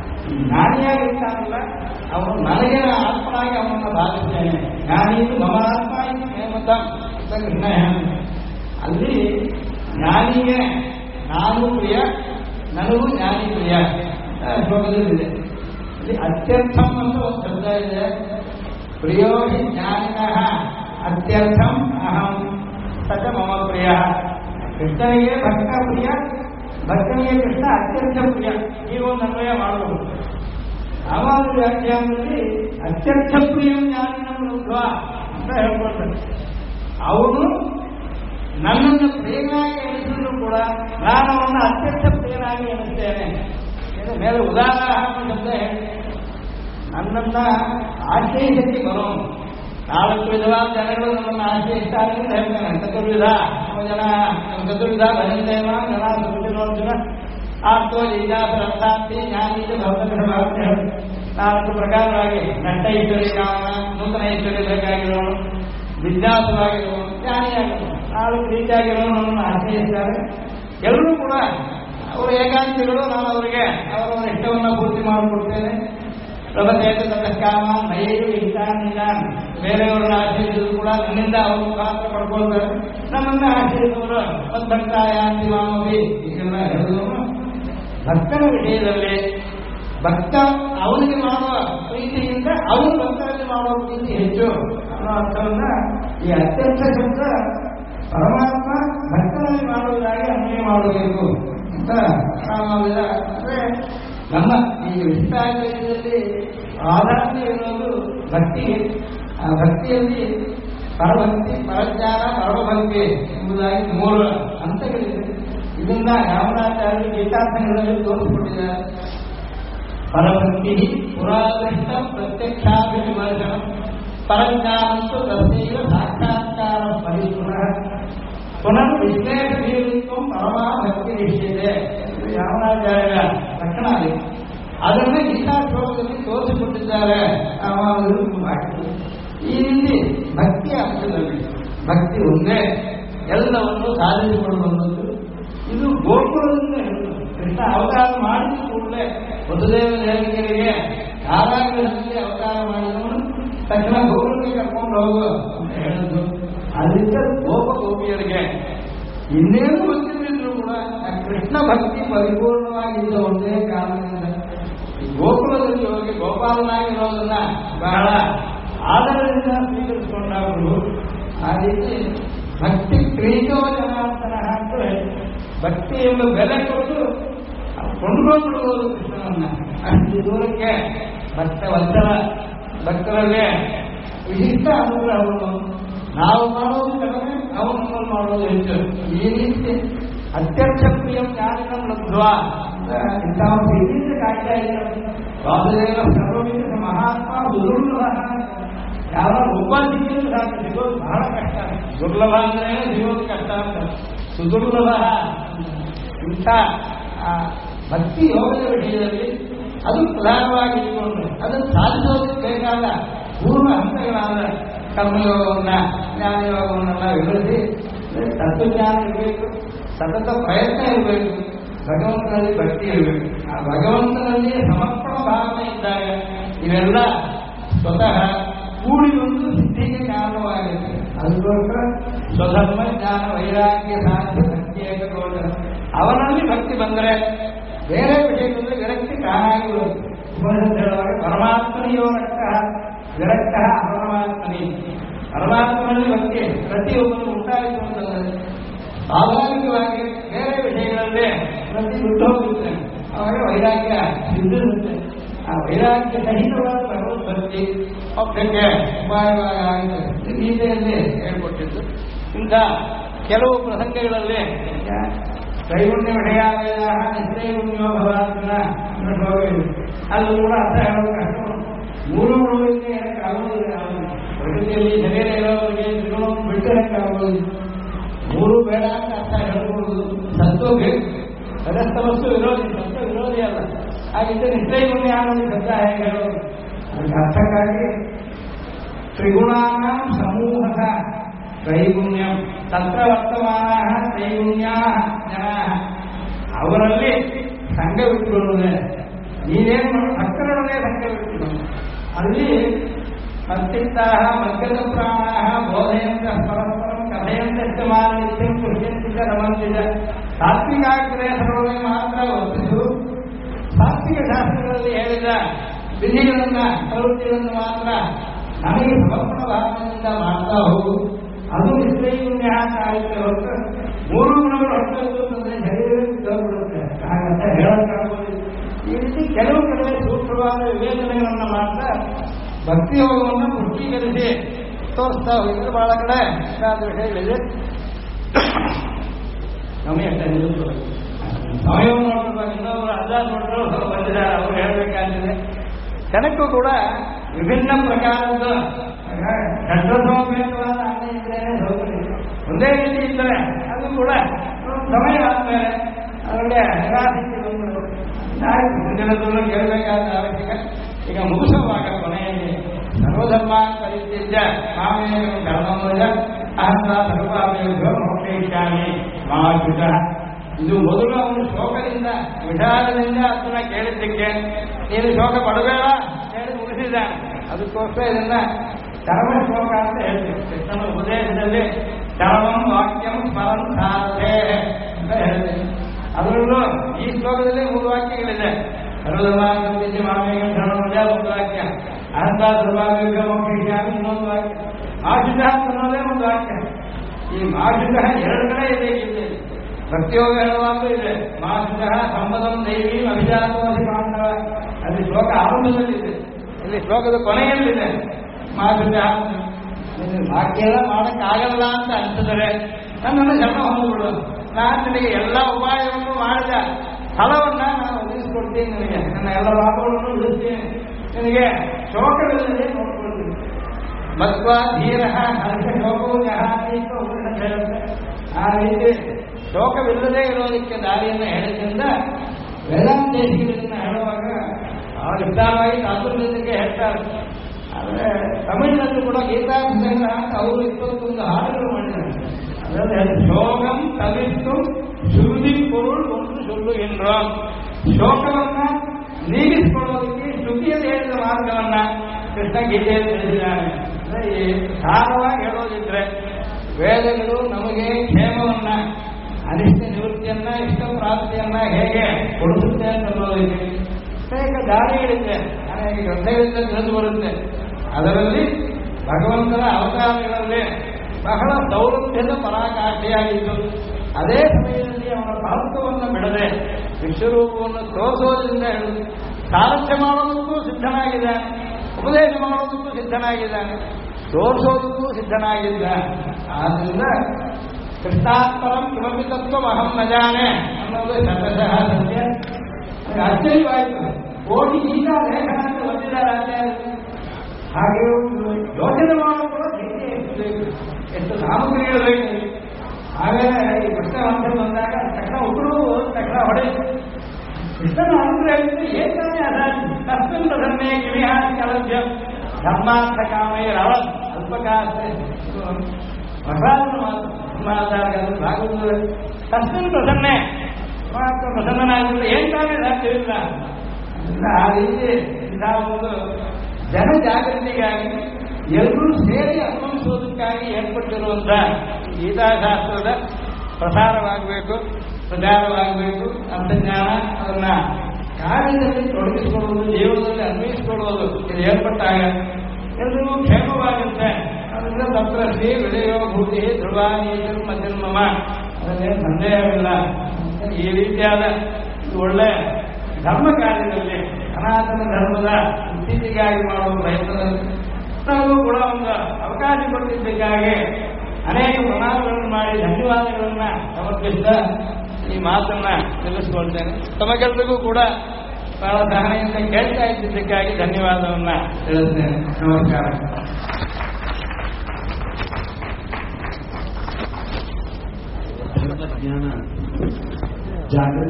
ಜ್ಞಾನಿಯಾಗಿರ್ತಾನಲ್ಲ ಅವನು ನನಗೆ ಆತ್ಮನಾಗಿ ಅವನನ್ನು ಭಾವಿಸ್ತೇನೆ. ಜ್ಞಾನಿಯು ಮಮ ಆತ್ಮ ಹೇಮತಂ ಅಂತ ಕೃಷ್ಣ ಹೇಳ್ತಾನೆ. ಅಲ್ಲಿ ಜ್ಞಾನಿಗೆ ನಾನು ಪ್ರಿಯ, ನನಗೂ ಜ್ಞಾನಿ ಪ್ರಿಯ ಅಂತ ಶ್ಲೋಕದಲ್ಲಿದೆ. ಇಲ್ಲಿ ಅತ್ಯರ್ಥಂ ಅಂತ ಒಂದು ಶಬ್ದ ಇದೆ. ಪ್ರಿಯೋ ಹಿ ಜ್ಞಾನಿನಃ ಅತ್ಯರ್ಥಂ ಅಹಂ ಸಚ ಮಮ ಪ್ರಿಯ. ಕೃಷ್ಣನಿಗೆ ಭಕ್ತ ಪ್ರಿಯ, ಭಕ್ತನಿಗೆ ಕೃಷ್ಣ ಅತ್ಯಂತ ಪ್ರಿಯ. ನೀವೊಂದು ಅನ್ವಯ ಮಾಡಬಹುದು. ರಾಮಾನುಜ ವ್ಯಾಖ್ಯಾನದಲ್ಲಿ ಅತ್ಯಂತ ಪ್ರಿಯ ಜ್ಞಾನಿನ ಬೃದ್ಧ ಅಂತ ಹೇಳ್ಕೊಳ್ತಾರೆ. ಅವನು ನನ್ನನ್ನು ಪ್ರಿಯನಾಗಿ ಎನಿಸಿದ್ರು ಕೂಡ ನಾನು ಅವನ್ನ ಅತ್ಯಂತ ಪ್ರಿಯನಾಗಿ ಎನಿಸ್ತೇನೆ. ಮೇಲೆ ಉದಾಹರಣೆ ಶಬ್ದ ಹೇಳಿ ನನ್ನನ್ನ ಆಶ್ರಯಿಸಕ್ಕೆ ಬರೋನು. 4 ವಿಧವಾದ ಜನಗಳು ನಮ್ಮನ್ನು ಆಶ್ರಯಿಸ್ತಾರೆ ಅಂತ ಹೇಳ್ತಾನೆ. ಚತುರ್ವಿಧ ಜನ, ಚತುರ್ವಿಧ ಭಜಂತೇವ ಜನ ಸುಖಿನೋರ್ಜುನ ಆತ್ಮ ಜಿಜ್ಞಾಸರ್ಥಾರ್ಥಿ ಜ್ಞಾನೀಯ ಭಕ್ತ ಹೇಳಿ 4 ಪ್ರಕಾರವಾಗಿ ನಷ್ಟ ಐಶ್ವರ್ಯ ಕಾರಣ, ನೂತನ ಐಶ್ವರ್ಯ ಬೇಕಾಗಿರೋನು, ಜಿಜ್ಞಾಸವಾಗಿರೋನು, ಜ್ಞಾನಿಯಾಗಿರೋನು, 4 ರೀತಿಯಾಗಿರೋನು ನಮ್ಮನ್ನು ಆಶ್ರಯಿಸ್ತಾರೆ. ಎಲ್ಲರೂ ಕೂಡ ಅವರು ಏಕಾಂತಿಗಳು. ನಾನು ಅವರಿಗೆ ಅವರವರ ಇಷ್ಟವನ್ನು ಪೂರ್ತಿ ಮಾಡಿಕೊಡ್ತೇನೆ. ಪ್ರಭದೇತ ಕಾಮ ನೈರು ಇಷ್ಟಾನಿಲ್ಲ. ಬೇರೆಯವರನ್ನ ಆಶ್ರಯಿಸಿದ್ರು ಕೂಡ ನನ್ನಿಂದ ಅವರು ಮುಖಾಂತರ ಪಡ್ಕೊಳ್ತಾರೆ. ನಮ್ಮನ್ನ ಆಶ್ರಯಿಸುವರು ಭಕ್ತಾಯ ಅಂತಿಮಾಮಿ ಈಗೆಲ್ಲ ಹೇಳಿದವರು ಭಕ್ತನ ವಿಷಯದಲ್ಲಿ ಭಕ್ತ ಅವನಿಗೆ ಮಾಡುವ ಪ್ರೀತಿಯಿಂದ ಅವನು ಭಕ್ತರಲ್ಲಿ ಮಾಡುವ ಪ್ರೀತಿ ಹೆಚ್ಚು ಅನ್ನೋ ಅರ್ಥವನ್ನ ಈ ಅತ್ಯಂತ ಶಬ್ದ ಪರಮಾತ್ಮ ಭಕ್ತನಲ್ಲಿ ಮಾಡುವುದಾಗಿ ಅನ್ವಯ ಮಾಡಬೇಕು ಅಂತ ಅಂದ್ರೆ ನಮ್ಮ ಈ ವಿಷ್ಟಾದ್ವೈತದಲ್ಲಿ ಆಧಾರ ಇರೋದು ಭಕ್ತಿ. ಆ ಭಕ್ತಿಯಲ್ಲಿ ಪರಭಕ್ತಿ, ಪರಜ್ಞಾನ, ಪರಮಭಕ್ತಿ ಎಂಬುದಾಗಿ 3 ಹಂತಗಳಿವೆ. ಇದನ್ನ ರಾಮನಾಚಾರ್ಯರು ಗೀತಾರ್ಥಗಳಲ್ಲಿ ತೋರಿಸಿಕೊಟ್ಟಿದ್ದಾರೆ. ಪರಭಕ್ತಿ ಪುರಾದೃಷ್ಟ ಪ್ರತ್ಯಕ್ಷಾಭಿವಿಮರ್ಶನ ಪರಂಜ್ಞಾನಂತು ತಸ್ಯೈವ ಸಾಕ್ಷಾತ್ಕಾರ ಪರಿಪುನಃ ಪುನರ್ವಿಶ್ಲೇಷಣೀಯತ್ವ ಪರಮಾ ಭಕ್ತಿ ನಿಶ್ಚಿತೆ. ಯಾವನಾಚಾರ್ಯ ಲಕ್ಷಣ ಇದೆ. ಅದನ್ನೇ ಗೀತಾ ಶ್ಲೋಕದಲ್ಲಿ ತೋರಿಸಿಕೊಟ್ಟಿದ್ದಾರೆ. ಈ ರೀತಿ ಭಕ್ತಿಯ ಅಂಶದಲ್ಲಿ ಭಕ್ತಿ ಒಂದೇ ಎಲ್ಲವನ್ನು ಸಾಧಿಸಿಕೊಳ್ಳುವಂಥದ್ದು. ಇದು ಗೋಕುಲದಿಂದ ಹೇಳಿದ್ರು. ಕೃಷ್ಣ ಅವತಾರ ಮಾಡಿದ ಕೂಡಲೇ ವಸುದೇವ ದೇವರಿಗೆ ಕಾರಾಗೃಹದಲ್ಲಿ ಅವತಾರ ಮಾಡಿದವನು ತಕ್ಷಣ ಗೋಕುಲಕ್ಕೆ ಕರ್ಕೊಂಡು ಹೋಗು ಅಂತ ಹೇಳಿದ್ರು. ಅದರಿಂದ ಗೋಪ ಗೋಪಿಯರಿಗೆ ಇನ್ನೇನು ಗೊತ್ತಿದ್ರು ಕೂಡ ಕೃಷ್ಣ ಭಕ್ತಿ ಪರಿಪೂರ್ಣವಾಗಿದ್ದ ಒಂದೇ ಕಾರಣದಿಂದ ಗೋಕುಲದಲ್ಲಿ ಹೋಗಿ ಗೋಪಾಲನಾಗಿರೋದನ್ನ ಬಹಳ ಆದರದಿಂದ ಸ್ವೀಕರಿಸಿಕೊಂಡವರು. ಆ ರೀತಿ ಭಕ್ತಿ ಕ್ರೀಡೋ ಜನಾರ್ದನ ಅಂತ ಭಕ್ತಿ ಎಂಬ ಬೆಲೆ ಕೊಟ್ಟು ಕೊಂಡ್ಕೊಂಡ್ಬಿಡುವುದು ಕೃಷ್ಣನನ್ನ. ಅಷ್ಟು ದೂರಕ್ಕೆ ಭಕ್ತರಲ್ಲಿ ವಿಶಿಷ್ಟ ಅನುಗ್ರಹವನ್ನು ನಾವು ಮಾಡೋದು ಕಡಿಮೆ, ಅವನನ್ನು ಮಾಡೋದು ಹೆಚ್ಚು. ಈ ರೀತಿ ಅತ್ಯಂತ ಪ್ರಿಯ ಜ್ಞಾನ ಲಬ್ಧ್ವ ಅಂತ ಇಂಥ ಒಂದು ವಿಭಿನ್ನ ಕಾಯ್ತಾ ಇದ್ದಾರೆ. ವಾಸುದೇವ ಸರ್ವವಿಧ ಮಹಾತ್ಮ ದುರ್ಲಭ. ಯಾವ ಒಬ್ಬ ಸಿಕ್ಕಿದ್ರು ಸಾಕು, ಸಿಗೋದು ಬಹಳ ಕಷ್ಟ. ದುರ್ಲಭ ಅಂದ್ರೆ ಸಿಗೋದು ಕಷ್ಟ ಅಂತ. ಸುದುರ್ಲಭ ಇಂಥ ಭಕ್ತಿ ಯೋಗದ ವಿಷಯದಲ್ಲಿ ಅದು ಪ್ರಧಾನವಾಗಿ ಇಟ್ಕೊಂಡು ಅದನ್ನು ಸಾಧಿಸೋದಕ್ಕೆ ಬೇಕಾದ ಪೂರ್ವ ಹಂತಗಳಾದ ಕರ್ಮಯೋಗವನ್ನ ಜ್ಞಾನಯೋಗವನ್ನೆಲ್ಲ ವಿವರಿಸಿ ತತ್ವಜ್ಞಾನ ಇರಬೇಕು, ಸತತ ಪ್ರಯತ್ನ ಇರಬೇಕು, ಭಗವಂತನಲ್ಲಿ ಭಕ್ತಿ ಇರಬೇಕು. ಆ ಭಗವಂತನಲ್ಲಿ ಸಮರ್ಪಣ ಭಾವನೆ ಇದ್ದಾಗ ಇವೆಲ್ಲ ಸ್ವತಃ ಕೂಡಿ ಒಂದು ಸಿದ್ಧಿಗೆ ಕಾರಣವಾಗುತ್ತೆ. ಅದಕ್ಕೋಸ್ಕರ ಸ್ವಧರ್ಮ ಜ್ಞಾನ ವೈರಾಗ್ಯ ಸಾಧ್ಯ ಭಕ್ತಿ ಏಕಗೋಚರ. ಅವನಲ್ಲಿ ಭಕ್ತಿ ಬಂದರೆ ಬೇರೆ ವಿಷಯದಲ್ಲಿ ವಿರಕ್ತಿ ಕಾರಣಾಗಿರುತ್ತೆ. ಉಪನಿಷತ್ತುಗಳೊಳಗೆ ಪರಮಾತ್ಮನಿಯೋ ರಕ್ತ ವಿರಕ್ತ ಪರಮಾತ್ಮನಿ. ಪರಮಾತ್ಮನಲ್ಲಿ ಭಕ್ತಿ ಪ್ರತಿಯೊಬ್ಬರು ಉಂಟಾಯಿತು ಅಂತಂದರೆ ಸ್ವಾಭಾವಿಕವಾಗಿ ಬೇರೆ ವಿಷಯಗಳಲ್ಲಿ ಪ್ರತಿ ಬಿಟ್ಟು ಹೋಗುತ್ತೆ. ಅವಾಗ ವೈರಾಗ್ಯ ಸಿದ್ಧಿರುತ್ತೆ. ಆ ವೈರಾಗ್ಯ ಸಹಿತವಾದ ಭಗವದ್ ಭಕ್ತಿ ಒಬ್ಬಕ್ಕೆ ಉಪಾಯವಾಗಿ ಆಗುತ್ತೆ. ಗೀತೆಯಲ್ಲಿ ಹೇಳ್ಕೊಟ್ಟಿದ್ದು ಇಂಥ ಕೆಲವು ಪ್ರಸಂಗಗಳಲ್ಲಿ ತ್ರೈಗುಣ್ಯ ವಿಷಯಾವೇದ ನಿಶ್ಚೈಗುಣ್ಯೋ ಭವಾತ್ಮನ ಅದು ಕೂಡ ಅರ್ಥ ಹೇಳೋದು ಕಷ್ಟ. ಮೂರು ಗುಣಗಳಿಗೆ ಆಗೋದಿಲ್ಲ. ಪ್ರಕೃತಿಯಲ್ಲಿ ಶರೀರ ಇರೋರಿಗೆ ತ್ರಿಗುಣವನ್ನು ಬಿಟ್ಟು ಹೇಳಕ್ಕಾಗೋದು. ಮೂರು ಬೇಡ ಅಂತ ಅರ್ಥ ಹೇಳ್ಬೋದು. ಸತ್ವ ಬೇಕು, ರಜಸ್ತಮಸ್ಸು ವಿರೋಧಿ, ಸತ್ವ ವಿರೋಧಿ ಅಲ್ಲ. ಹಾಗಿದ್ದ ನಿಶ್ಚೈಗುಣ್ಯ ಅನ್ನೋದು ಶಬ್ದ ಹೇಗೆ ಹೇಳೋದು? ಅದಕ್ಕೆ ಅರ್ಥಕ್ಕಾಗಿ ತ್ರಿಗುಣಾನ ಸಮೂಹ ತ್ರೈಗುಣ್ಯ ತತ್ರ ವರ್ತಮಾನ ತ್ರೈಗುಣ್ಯಾ ಜನ. ಅವರಲ್ಲಿ ಸಂಘವಿಟ್ಟುಕೊಳ್ಳುವುದೇ ನೀನೇನು ಭಕ್ತರೊಡನೆ ಸಂಘವಿಟ್ಟು ಅಲ್ಲಿ ಮತ್ತಿತ್ತಾ ಮಧ್ಯದ ಪ್ರಾಣ ಬೋಧೆಯಂತ ಪರಸ್ಪರಂ ಕಥೆಯಂತ ಮಾನಿತ್ಯಂ ಪುಷ್ಯಂತಿಕ ರಮಂತಿಜ. ಸಾತ್ವಿಕಾಗ್ರೇ ಸರ್ವೇ ಮಾತ್ರ ವರ್ತಿಸು. ಸಾತ್ವಿಕ ಶಾಸ್ತ್ರಗಳಲ್ಲಿ ಹೇಳಿದ ವಿಧಿಗಳನ್ನ ಪ್ರವೃತ್ತಿಗಳನ್ನು ಮಾತ್ರ ನಮಗೆ ಸಮರ್ಪಣ ಭಾವನೆಯಿಂದ ಮಾಡ್ತಾ ಹೋಗು. ಅದು ನಿಶ್ಚೈಗುಣ್ಯ ಅಂತ ಆಗುತ್ತೆ ಹೊರತು ಮೂರು ಗುಣಗಳು ಹೊರತು ಅಂದರೆ ಶರೀರಕ್ಕೆ ಬಿಡುತ್ತೆ. ಹಾಗಂತ ಹೇಳಕ್ಕಾಗೋದಿಲ್ಲ. ಈ ರೀತಿ ಕೆಲವು ಕಡೆ ಸೂಕ್ಷ್ಮವಾದ ವಿವೇಚನೆಗಳನ್ನು ಮಾತ್ರ ಭಕ್ತಿ ಯೋಗವನ್ನು ಪುಷ್ಟೀಕರಿಸಿ ತೋರಿಸ್ತಾ ಹೋಗಿದ್ರೆ ಬಹಳ ಕಡೆ ಇಷ್ಟಾದ ವಿಷಯಗಳಿದೆ. ನಮಗೆ ಸಮಯವನ್ನು ನೋಡ್ಬೇಕು. ಇನ್ನೊಬ್ಬರು ಅರ್ಧ ನೋಡಿದ್ರು ಬಂದಿದ್ದಾರೆ, ಅವರು ಹೇಳಬೇಕಾಗಿದೆ. ಜನಕ್ಕೂ ಕೂಡ ವಿಭಿನ್ನ ಪ್ರಕಾರದ ಷಡ್ರಸೋಪೇತವಾದ ಆನೆ ಇದ್ದೇನೆ ಒಂದೇ ರೀತಿ ಇದ್ದರೆ ಅದು ಕೂಡ ಸಮಯ ಆದ್ಮೇಲೆ ಅವರಿಗೆ ನಿರಾಸಕ್ತಿ ಬಂದ್ಬಿಡೋದು. ಕೇಳಬೇಕಾದ ಅವಶ್ಯಕ ಈಗ ಮುಗಿಸುವಾಗ ಕೊನೆಯಲ್ಲಿ ಸರ್ವಧರ್ಮ ಪರಿತ್ಯಜ್ಯ ಮಾಮೇವ ಧರ್ಮಮೋಜ ಅಹಂತ ಸರ್ವಾಭ್ಯೋ ಮೋಕ್ಷಯಿಷ್ಯಾಮಿ ಮಾಚ್ಯುತ. ಇದು ಮೊದಲು ಅವನು ಶೋಕದಿಂದ ವಿಷಾದದಿಂದ ಅದನ್ನ ಕೇಳಿದ್ದಕ್ಕೆ ನೀನು ಶೋಕ ಪಡಬೇಡ ಹೇಳಿ ಮುಗಿಸಿದ್ದಾನೆ. ಅದಕ್ಕೋಸ್ಕರ ಇದನ್ನ ಚರಮ ಶ್ಲೋಕ ಅಂತ ಹೇಳ್ತೀವಿ. ಕೃಷ್ಣನ ಉಪದೇಶದಲ್ಲಿ ಚರಮಂ ವಾಕ್ಯಂ ಸ್ಮರಂ ಸಾಧೆ ಅಂತ ಹೇಳ್ತೀವಿ. ಅದರಲ್ಲೂ ಈ ಶ್ಲೋಕದಲ್ಲಿ 3 ವಾಕ್ಯಗಳಿದೆ. ಸರ್ವಧರ್ಮ ಪರಿತ್ಯಜ್ಯ ಮಾಮೇವ ಧರ್ಮಮೋಜ ಒಂದು ವಾಕ್ಯ, ಅಹಂತ ಸರ್ವಾಭ್ಯೋ ಮೋಕ್ಷಯಿಷ್ಯಾಮಿ ಇನ್ನೊಂದು ವಾಕ್ಯ, ಮಾಚ್ಯುತ ಅನ್ನೋದೇ ಒಂದು ವಾಕ್ಯ. ಈ ಮಾಚ್ಯುತ 2 ಕಡೆ ಇದೆ ಗೀತೆಯಲ್ಲಿ. ಭಕ್ತಿಯೋಗ ಹೇಳುವಾಗಲೂ ಇದೆ. ಮಾಚ್ಯುತ ಸಂಪದಂ ದೈವೀ ಅಭಿಜಾತವಾಸಿ ಪಾಂಡವ. ಅಲ್ಲಿ ಶ್ಲೋಕ ಆರಂಭದಲ್ಲಿದೆ, ಇಲ್ಲಿ ಶ್ಲೋಕದ ಕೊನೆಯಲ್ಲಿದೆ ಮಾಚ್ಯುತ. ವಾಕ್ಯ ಎಲ್ಲ ಮಾಡಕ್ಕಾಗಲ್ಲ ಅಂತ ಅನಿಸಿದರೆ ನನ್ನನ್ನು ಶರಣ ಹೊಂದ್ಬಿಡು. ನಾನು ನಿನಗೆ ಎಲ್ಲ ಉಪಾಯವನ್ನು ಮಾಡಿದ ಫಲವನ್ನ ನಾನು ಒದಗಿಸಿ ಕೊಡ್ತೀನಿ ನಿನಗೆ, ನನ್ನ ಎಲ್ಲ ಪಾಪಗಳನ್ನು ಬಿಡಿಸ್ತೀನಿ, ನಿನಗೆ ಶೋಕವಿಲ್ಲದೆ ನೋಡ್ಕೊಳ್ತೀನಿ. ಮತ್ವ ಧೀರ ಹರ್ಷ ಶೋಕವು ಜಹಾತಿ ಅಂತ ಉಪನಿಷತ್ ಹೇಳುತ್ತೆ. ಆ ರೀತಿ ಶೋಕವಿಲ್ಲದೆ ಇರೋದಕ್ಕೆ ದಾರಿಯನ್ನು ಹೇಳಿದ್ರಿಂದ ವೇದಾಂತೇಶಿಗಳನ್ನ ಹೇಳುವಾಗ ಬಹಳ ವಿಸ್ತಾರವಾಗಿ ತಾತ್ಪರ್ಯಕ್ಕೆ ಹೇಳ್ತಾರೆ. ಆದರೆ ತಮಿಳಿನಲ್ಲೂ ಕೂಡ ಗೀತಾಭಿಸಂಗ ಅಂತ ಅವರು 21 ಹಾಡುಗಳು ಮಾಡಿದ್ದಾರೆ. ಅದರಲ್ಲಿ ಶೋಕಂ ತವಿತ್ತು ಶ್ರುತಿ ಪೊರುಳ್ ಒಂದು சொல்லுகின்றோம். ಶೋಕವನ್ನ ನೀಗಿಸಿಕೊಳ್ಳೋದಕ್ಕೆ ಶ್ರುತಿಯಲ್ಲಿ ಹೇಳಿದ ಮಾರ್ಗವನ್ನ ಕೃಷ್ಣ ಗೀತೆಯಲ್ಲಿ ತಿಳಿಸಿದ್ದಾನೆ. ಈ ಸಾರವಾಗಿ ಹೇಳೋದಿದ್ರೆ ವೇದಗಳು ನಮಗೆ ಕ್ಷೇಮವನ್ನ, ಅನಿಷ್ಟ ನಿವೃತ್ತಿಯನ್ನ, ಇಷ್ಟ ಪ್ರಾಪ್ತಿಯನ್ನ ಹೇಗೆ ಕೊಡಿಸುತ್ತೆ ಅಂತ ಅನ್ನೋದಕ್ಕೆ ಅನೇಕ ದಾರಿಗಳಿದೆ, ಅನೇಕ ಗ್ರಂಥಗಳಿಂದ ತಿಳಿದು ಬರುತ್ತೆ. ಅದರಲ್ಲಿ ಭಗವಂತನ ಅವತಾರಗಳಲ್ಲಿ ಬಹಳ ಸೌಲಭ್ಯದ ಪರಾಕಾಷ್ಠೆಯಾಗಿತ್ತು. ಅದೇ ಸಮಯದಲ್ಲಿ ಅವನ ಮಹತ್ವವನ್ನು ಬಿಡದೆ ವಿಶ್ವರೂಪವನ್ನು ತೋರಿಸೋದ್ರಿಂದ ಹೇಳುದು, ಸಾರಥ್ಯ ಮಾಡೋದಕ್ಕೂ ಸಿದ್ಧನಾಗಿದ್ದಾನೆ, ಉಪದೇಶ ಮಾಡೋದಕ್ಕೂ ಸಿದ್ಧನಾಗಿದ್ದಾನೆ, ತೋರಿಸೋದಕ್ಕೂ ಸಿದ್ಧನಾಗಿದ್ದಾನೆ. ಆದ್ದರಿಂದ ಕೃಷ್ಣಾತ್ಮರಂ ಕಿಮಪಿ ತತ್ವ ಅಹಂ ನ ಜಾನೆ ಅನ್ನೋದು ಶತಶಃ ಸತ್ಯ. ಆಶ್ಚರ್ಯವಾಯಿತು, ಕೋಟಿ ಈಗ ಲೇಖನ ಅಂತ ಬಂದಿದ್ದಾರೆ ಆಚಾರ್ಯರು. ಹಾಗೆ ಯೋಚನೆ ಮಾಡೋದು ಎಷ್ಟು ಸಾಮಗ್ರಿಗಳು ಬೇಕು. ಹಾಗೆಯೇ ಈ ಕೃಷ್ಣವಂತ ಬಂದಾಗ ತಕ್ಷಣ ಉಗುರು ತಕ್ಷಣ ಹೊಡೆಯಿತು. ಕೃಷ್ಣನ ಅನುಗ್ರಹ ಏಕಾನೇ ಅಸಾಧ್ಯ. ತಸ್ಮಿನ್ ಪ್ರಸನ್ನೇ ಕಿವಿಹಾಸಿ ಕಲಭ್ಯ ಧರ್ಮಾರ್ಥ ಕಾಮೈರವ ಅಲ್ಪಕಾಶ ಮಹಾತ್ಮ ಮಾತಾಡೋದು ಭಾಗವತ. ತಸ್ಮಿನ್ ಪ್ರಸನ್ನೇ ಪರಮಾತ್ಮ ಪ್ರಸನ್ನನಾಗಿದ್ದು ಏನ್ ತಾನೇ ಸಾಧ್ಯವಿಲ್ಲ. ಆ ರೀತಿ ಇಂತಹ ಒಂದು ಜನ ಜಾಗೃತಿಗಾಗಿ ಎಲ್ಲರೂ ಸೇರಿ ಅನುಭವಿಸುವುದಕ್ಕಾಗಿ ಏರ್ಪಟ್ಟಿರುವಂಥ ಗೀತಾಶಾಸ್ತ್ರದ ಪ್ರಸಾರವಾಗಬೇಕು, ಪ್ರಚಾರವಾಗಬೇಕು. ಅಂತರ್ಜ್ಞಾನ ಅದನ್ನ ಕಾರ್ಯದಲ್ಲಿ ತೊಡಗಿಸಿಕೊಳ್ಳುವುದು, ಜೀವನದಲ್ಲಿ ಅನ್ವಯಿಸಿಕೊಳ್ಳುವುದು ಇದು ಏರ್ಪಟ್ಟಾಗ ಎಲ್ಲರಿಗೂ ಕ್ಷೇಮವಾಗುತ್ತೆ. ಅದರಿಂದ ತತ್ರಶ್ರೀ ವಿಲಯೋ ಭೂತಿ ಧ್ರುವ ನೀಚರು ಮಧ್ಯಮ ಅದನ್ನೇ ಸಂದೇಹವಿಲ್ಲ. ಈ ರೀತಿಯಾದ ಒಳ್ಳೆ ಧರ್ಮ ಕಾರ್ಯದಲ್ಲಿ ಸನಾತನ ಧರ್ಮದ ಉನ್ನತಿಗಾಗಿ ಮಾಡುವ ಪ್ರಯತ್ನದಲ್ಲಿ ನಾವು ಕೂಡ ಒಂದು ಅವಕಾಶ ಕೊಟ್ಟಿದ್ದಕ್ಕಾಗಿ ಅನೇಕ ಪ್ರಣಾಮಗಳನ್ನು ಮಾಡಿ ಧನ್ಯವಾದಗಳನ್ನ ಸಮರ್ಪಿಸಿದ ಈ ಮಾತನ್ನ ತಿಳಿಸ್ಕೊಳ್ತೇನೆ. ತಮಗೆಲ್ಲರಿಗೂ ಕೂಡ ಬಹಳ ಸಹನೆಯಿಂದ ಕೇಳ್ತಾ ಇದ್ದಿದ್ದಕ್ಕಾಗಿ ಧನ್ಯವಾದವನ್ನ ತಿಳಿಸ್ತೇನೆ. ನಮಸ್ಕಾರ. ಜಾಗೃತಿ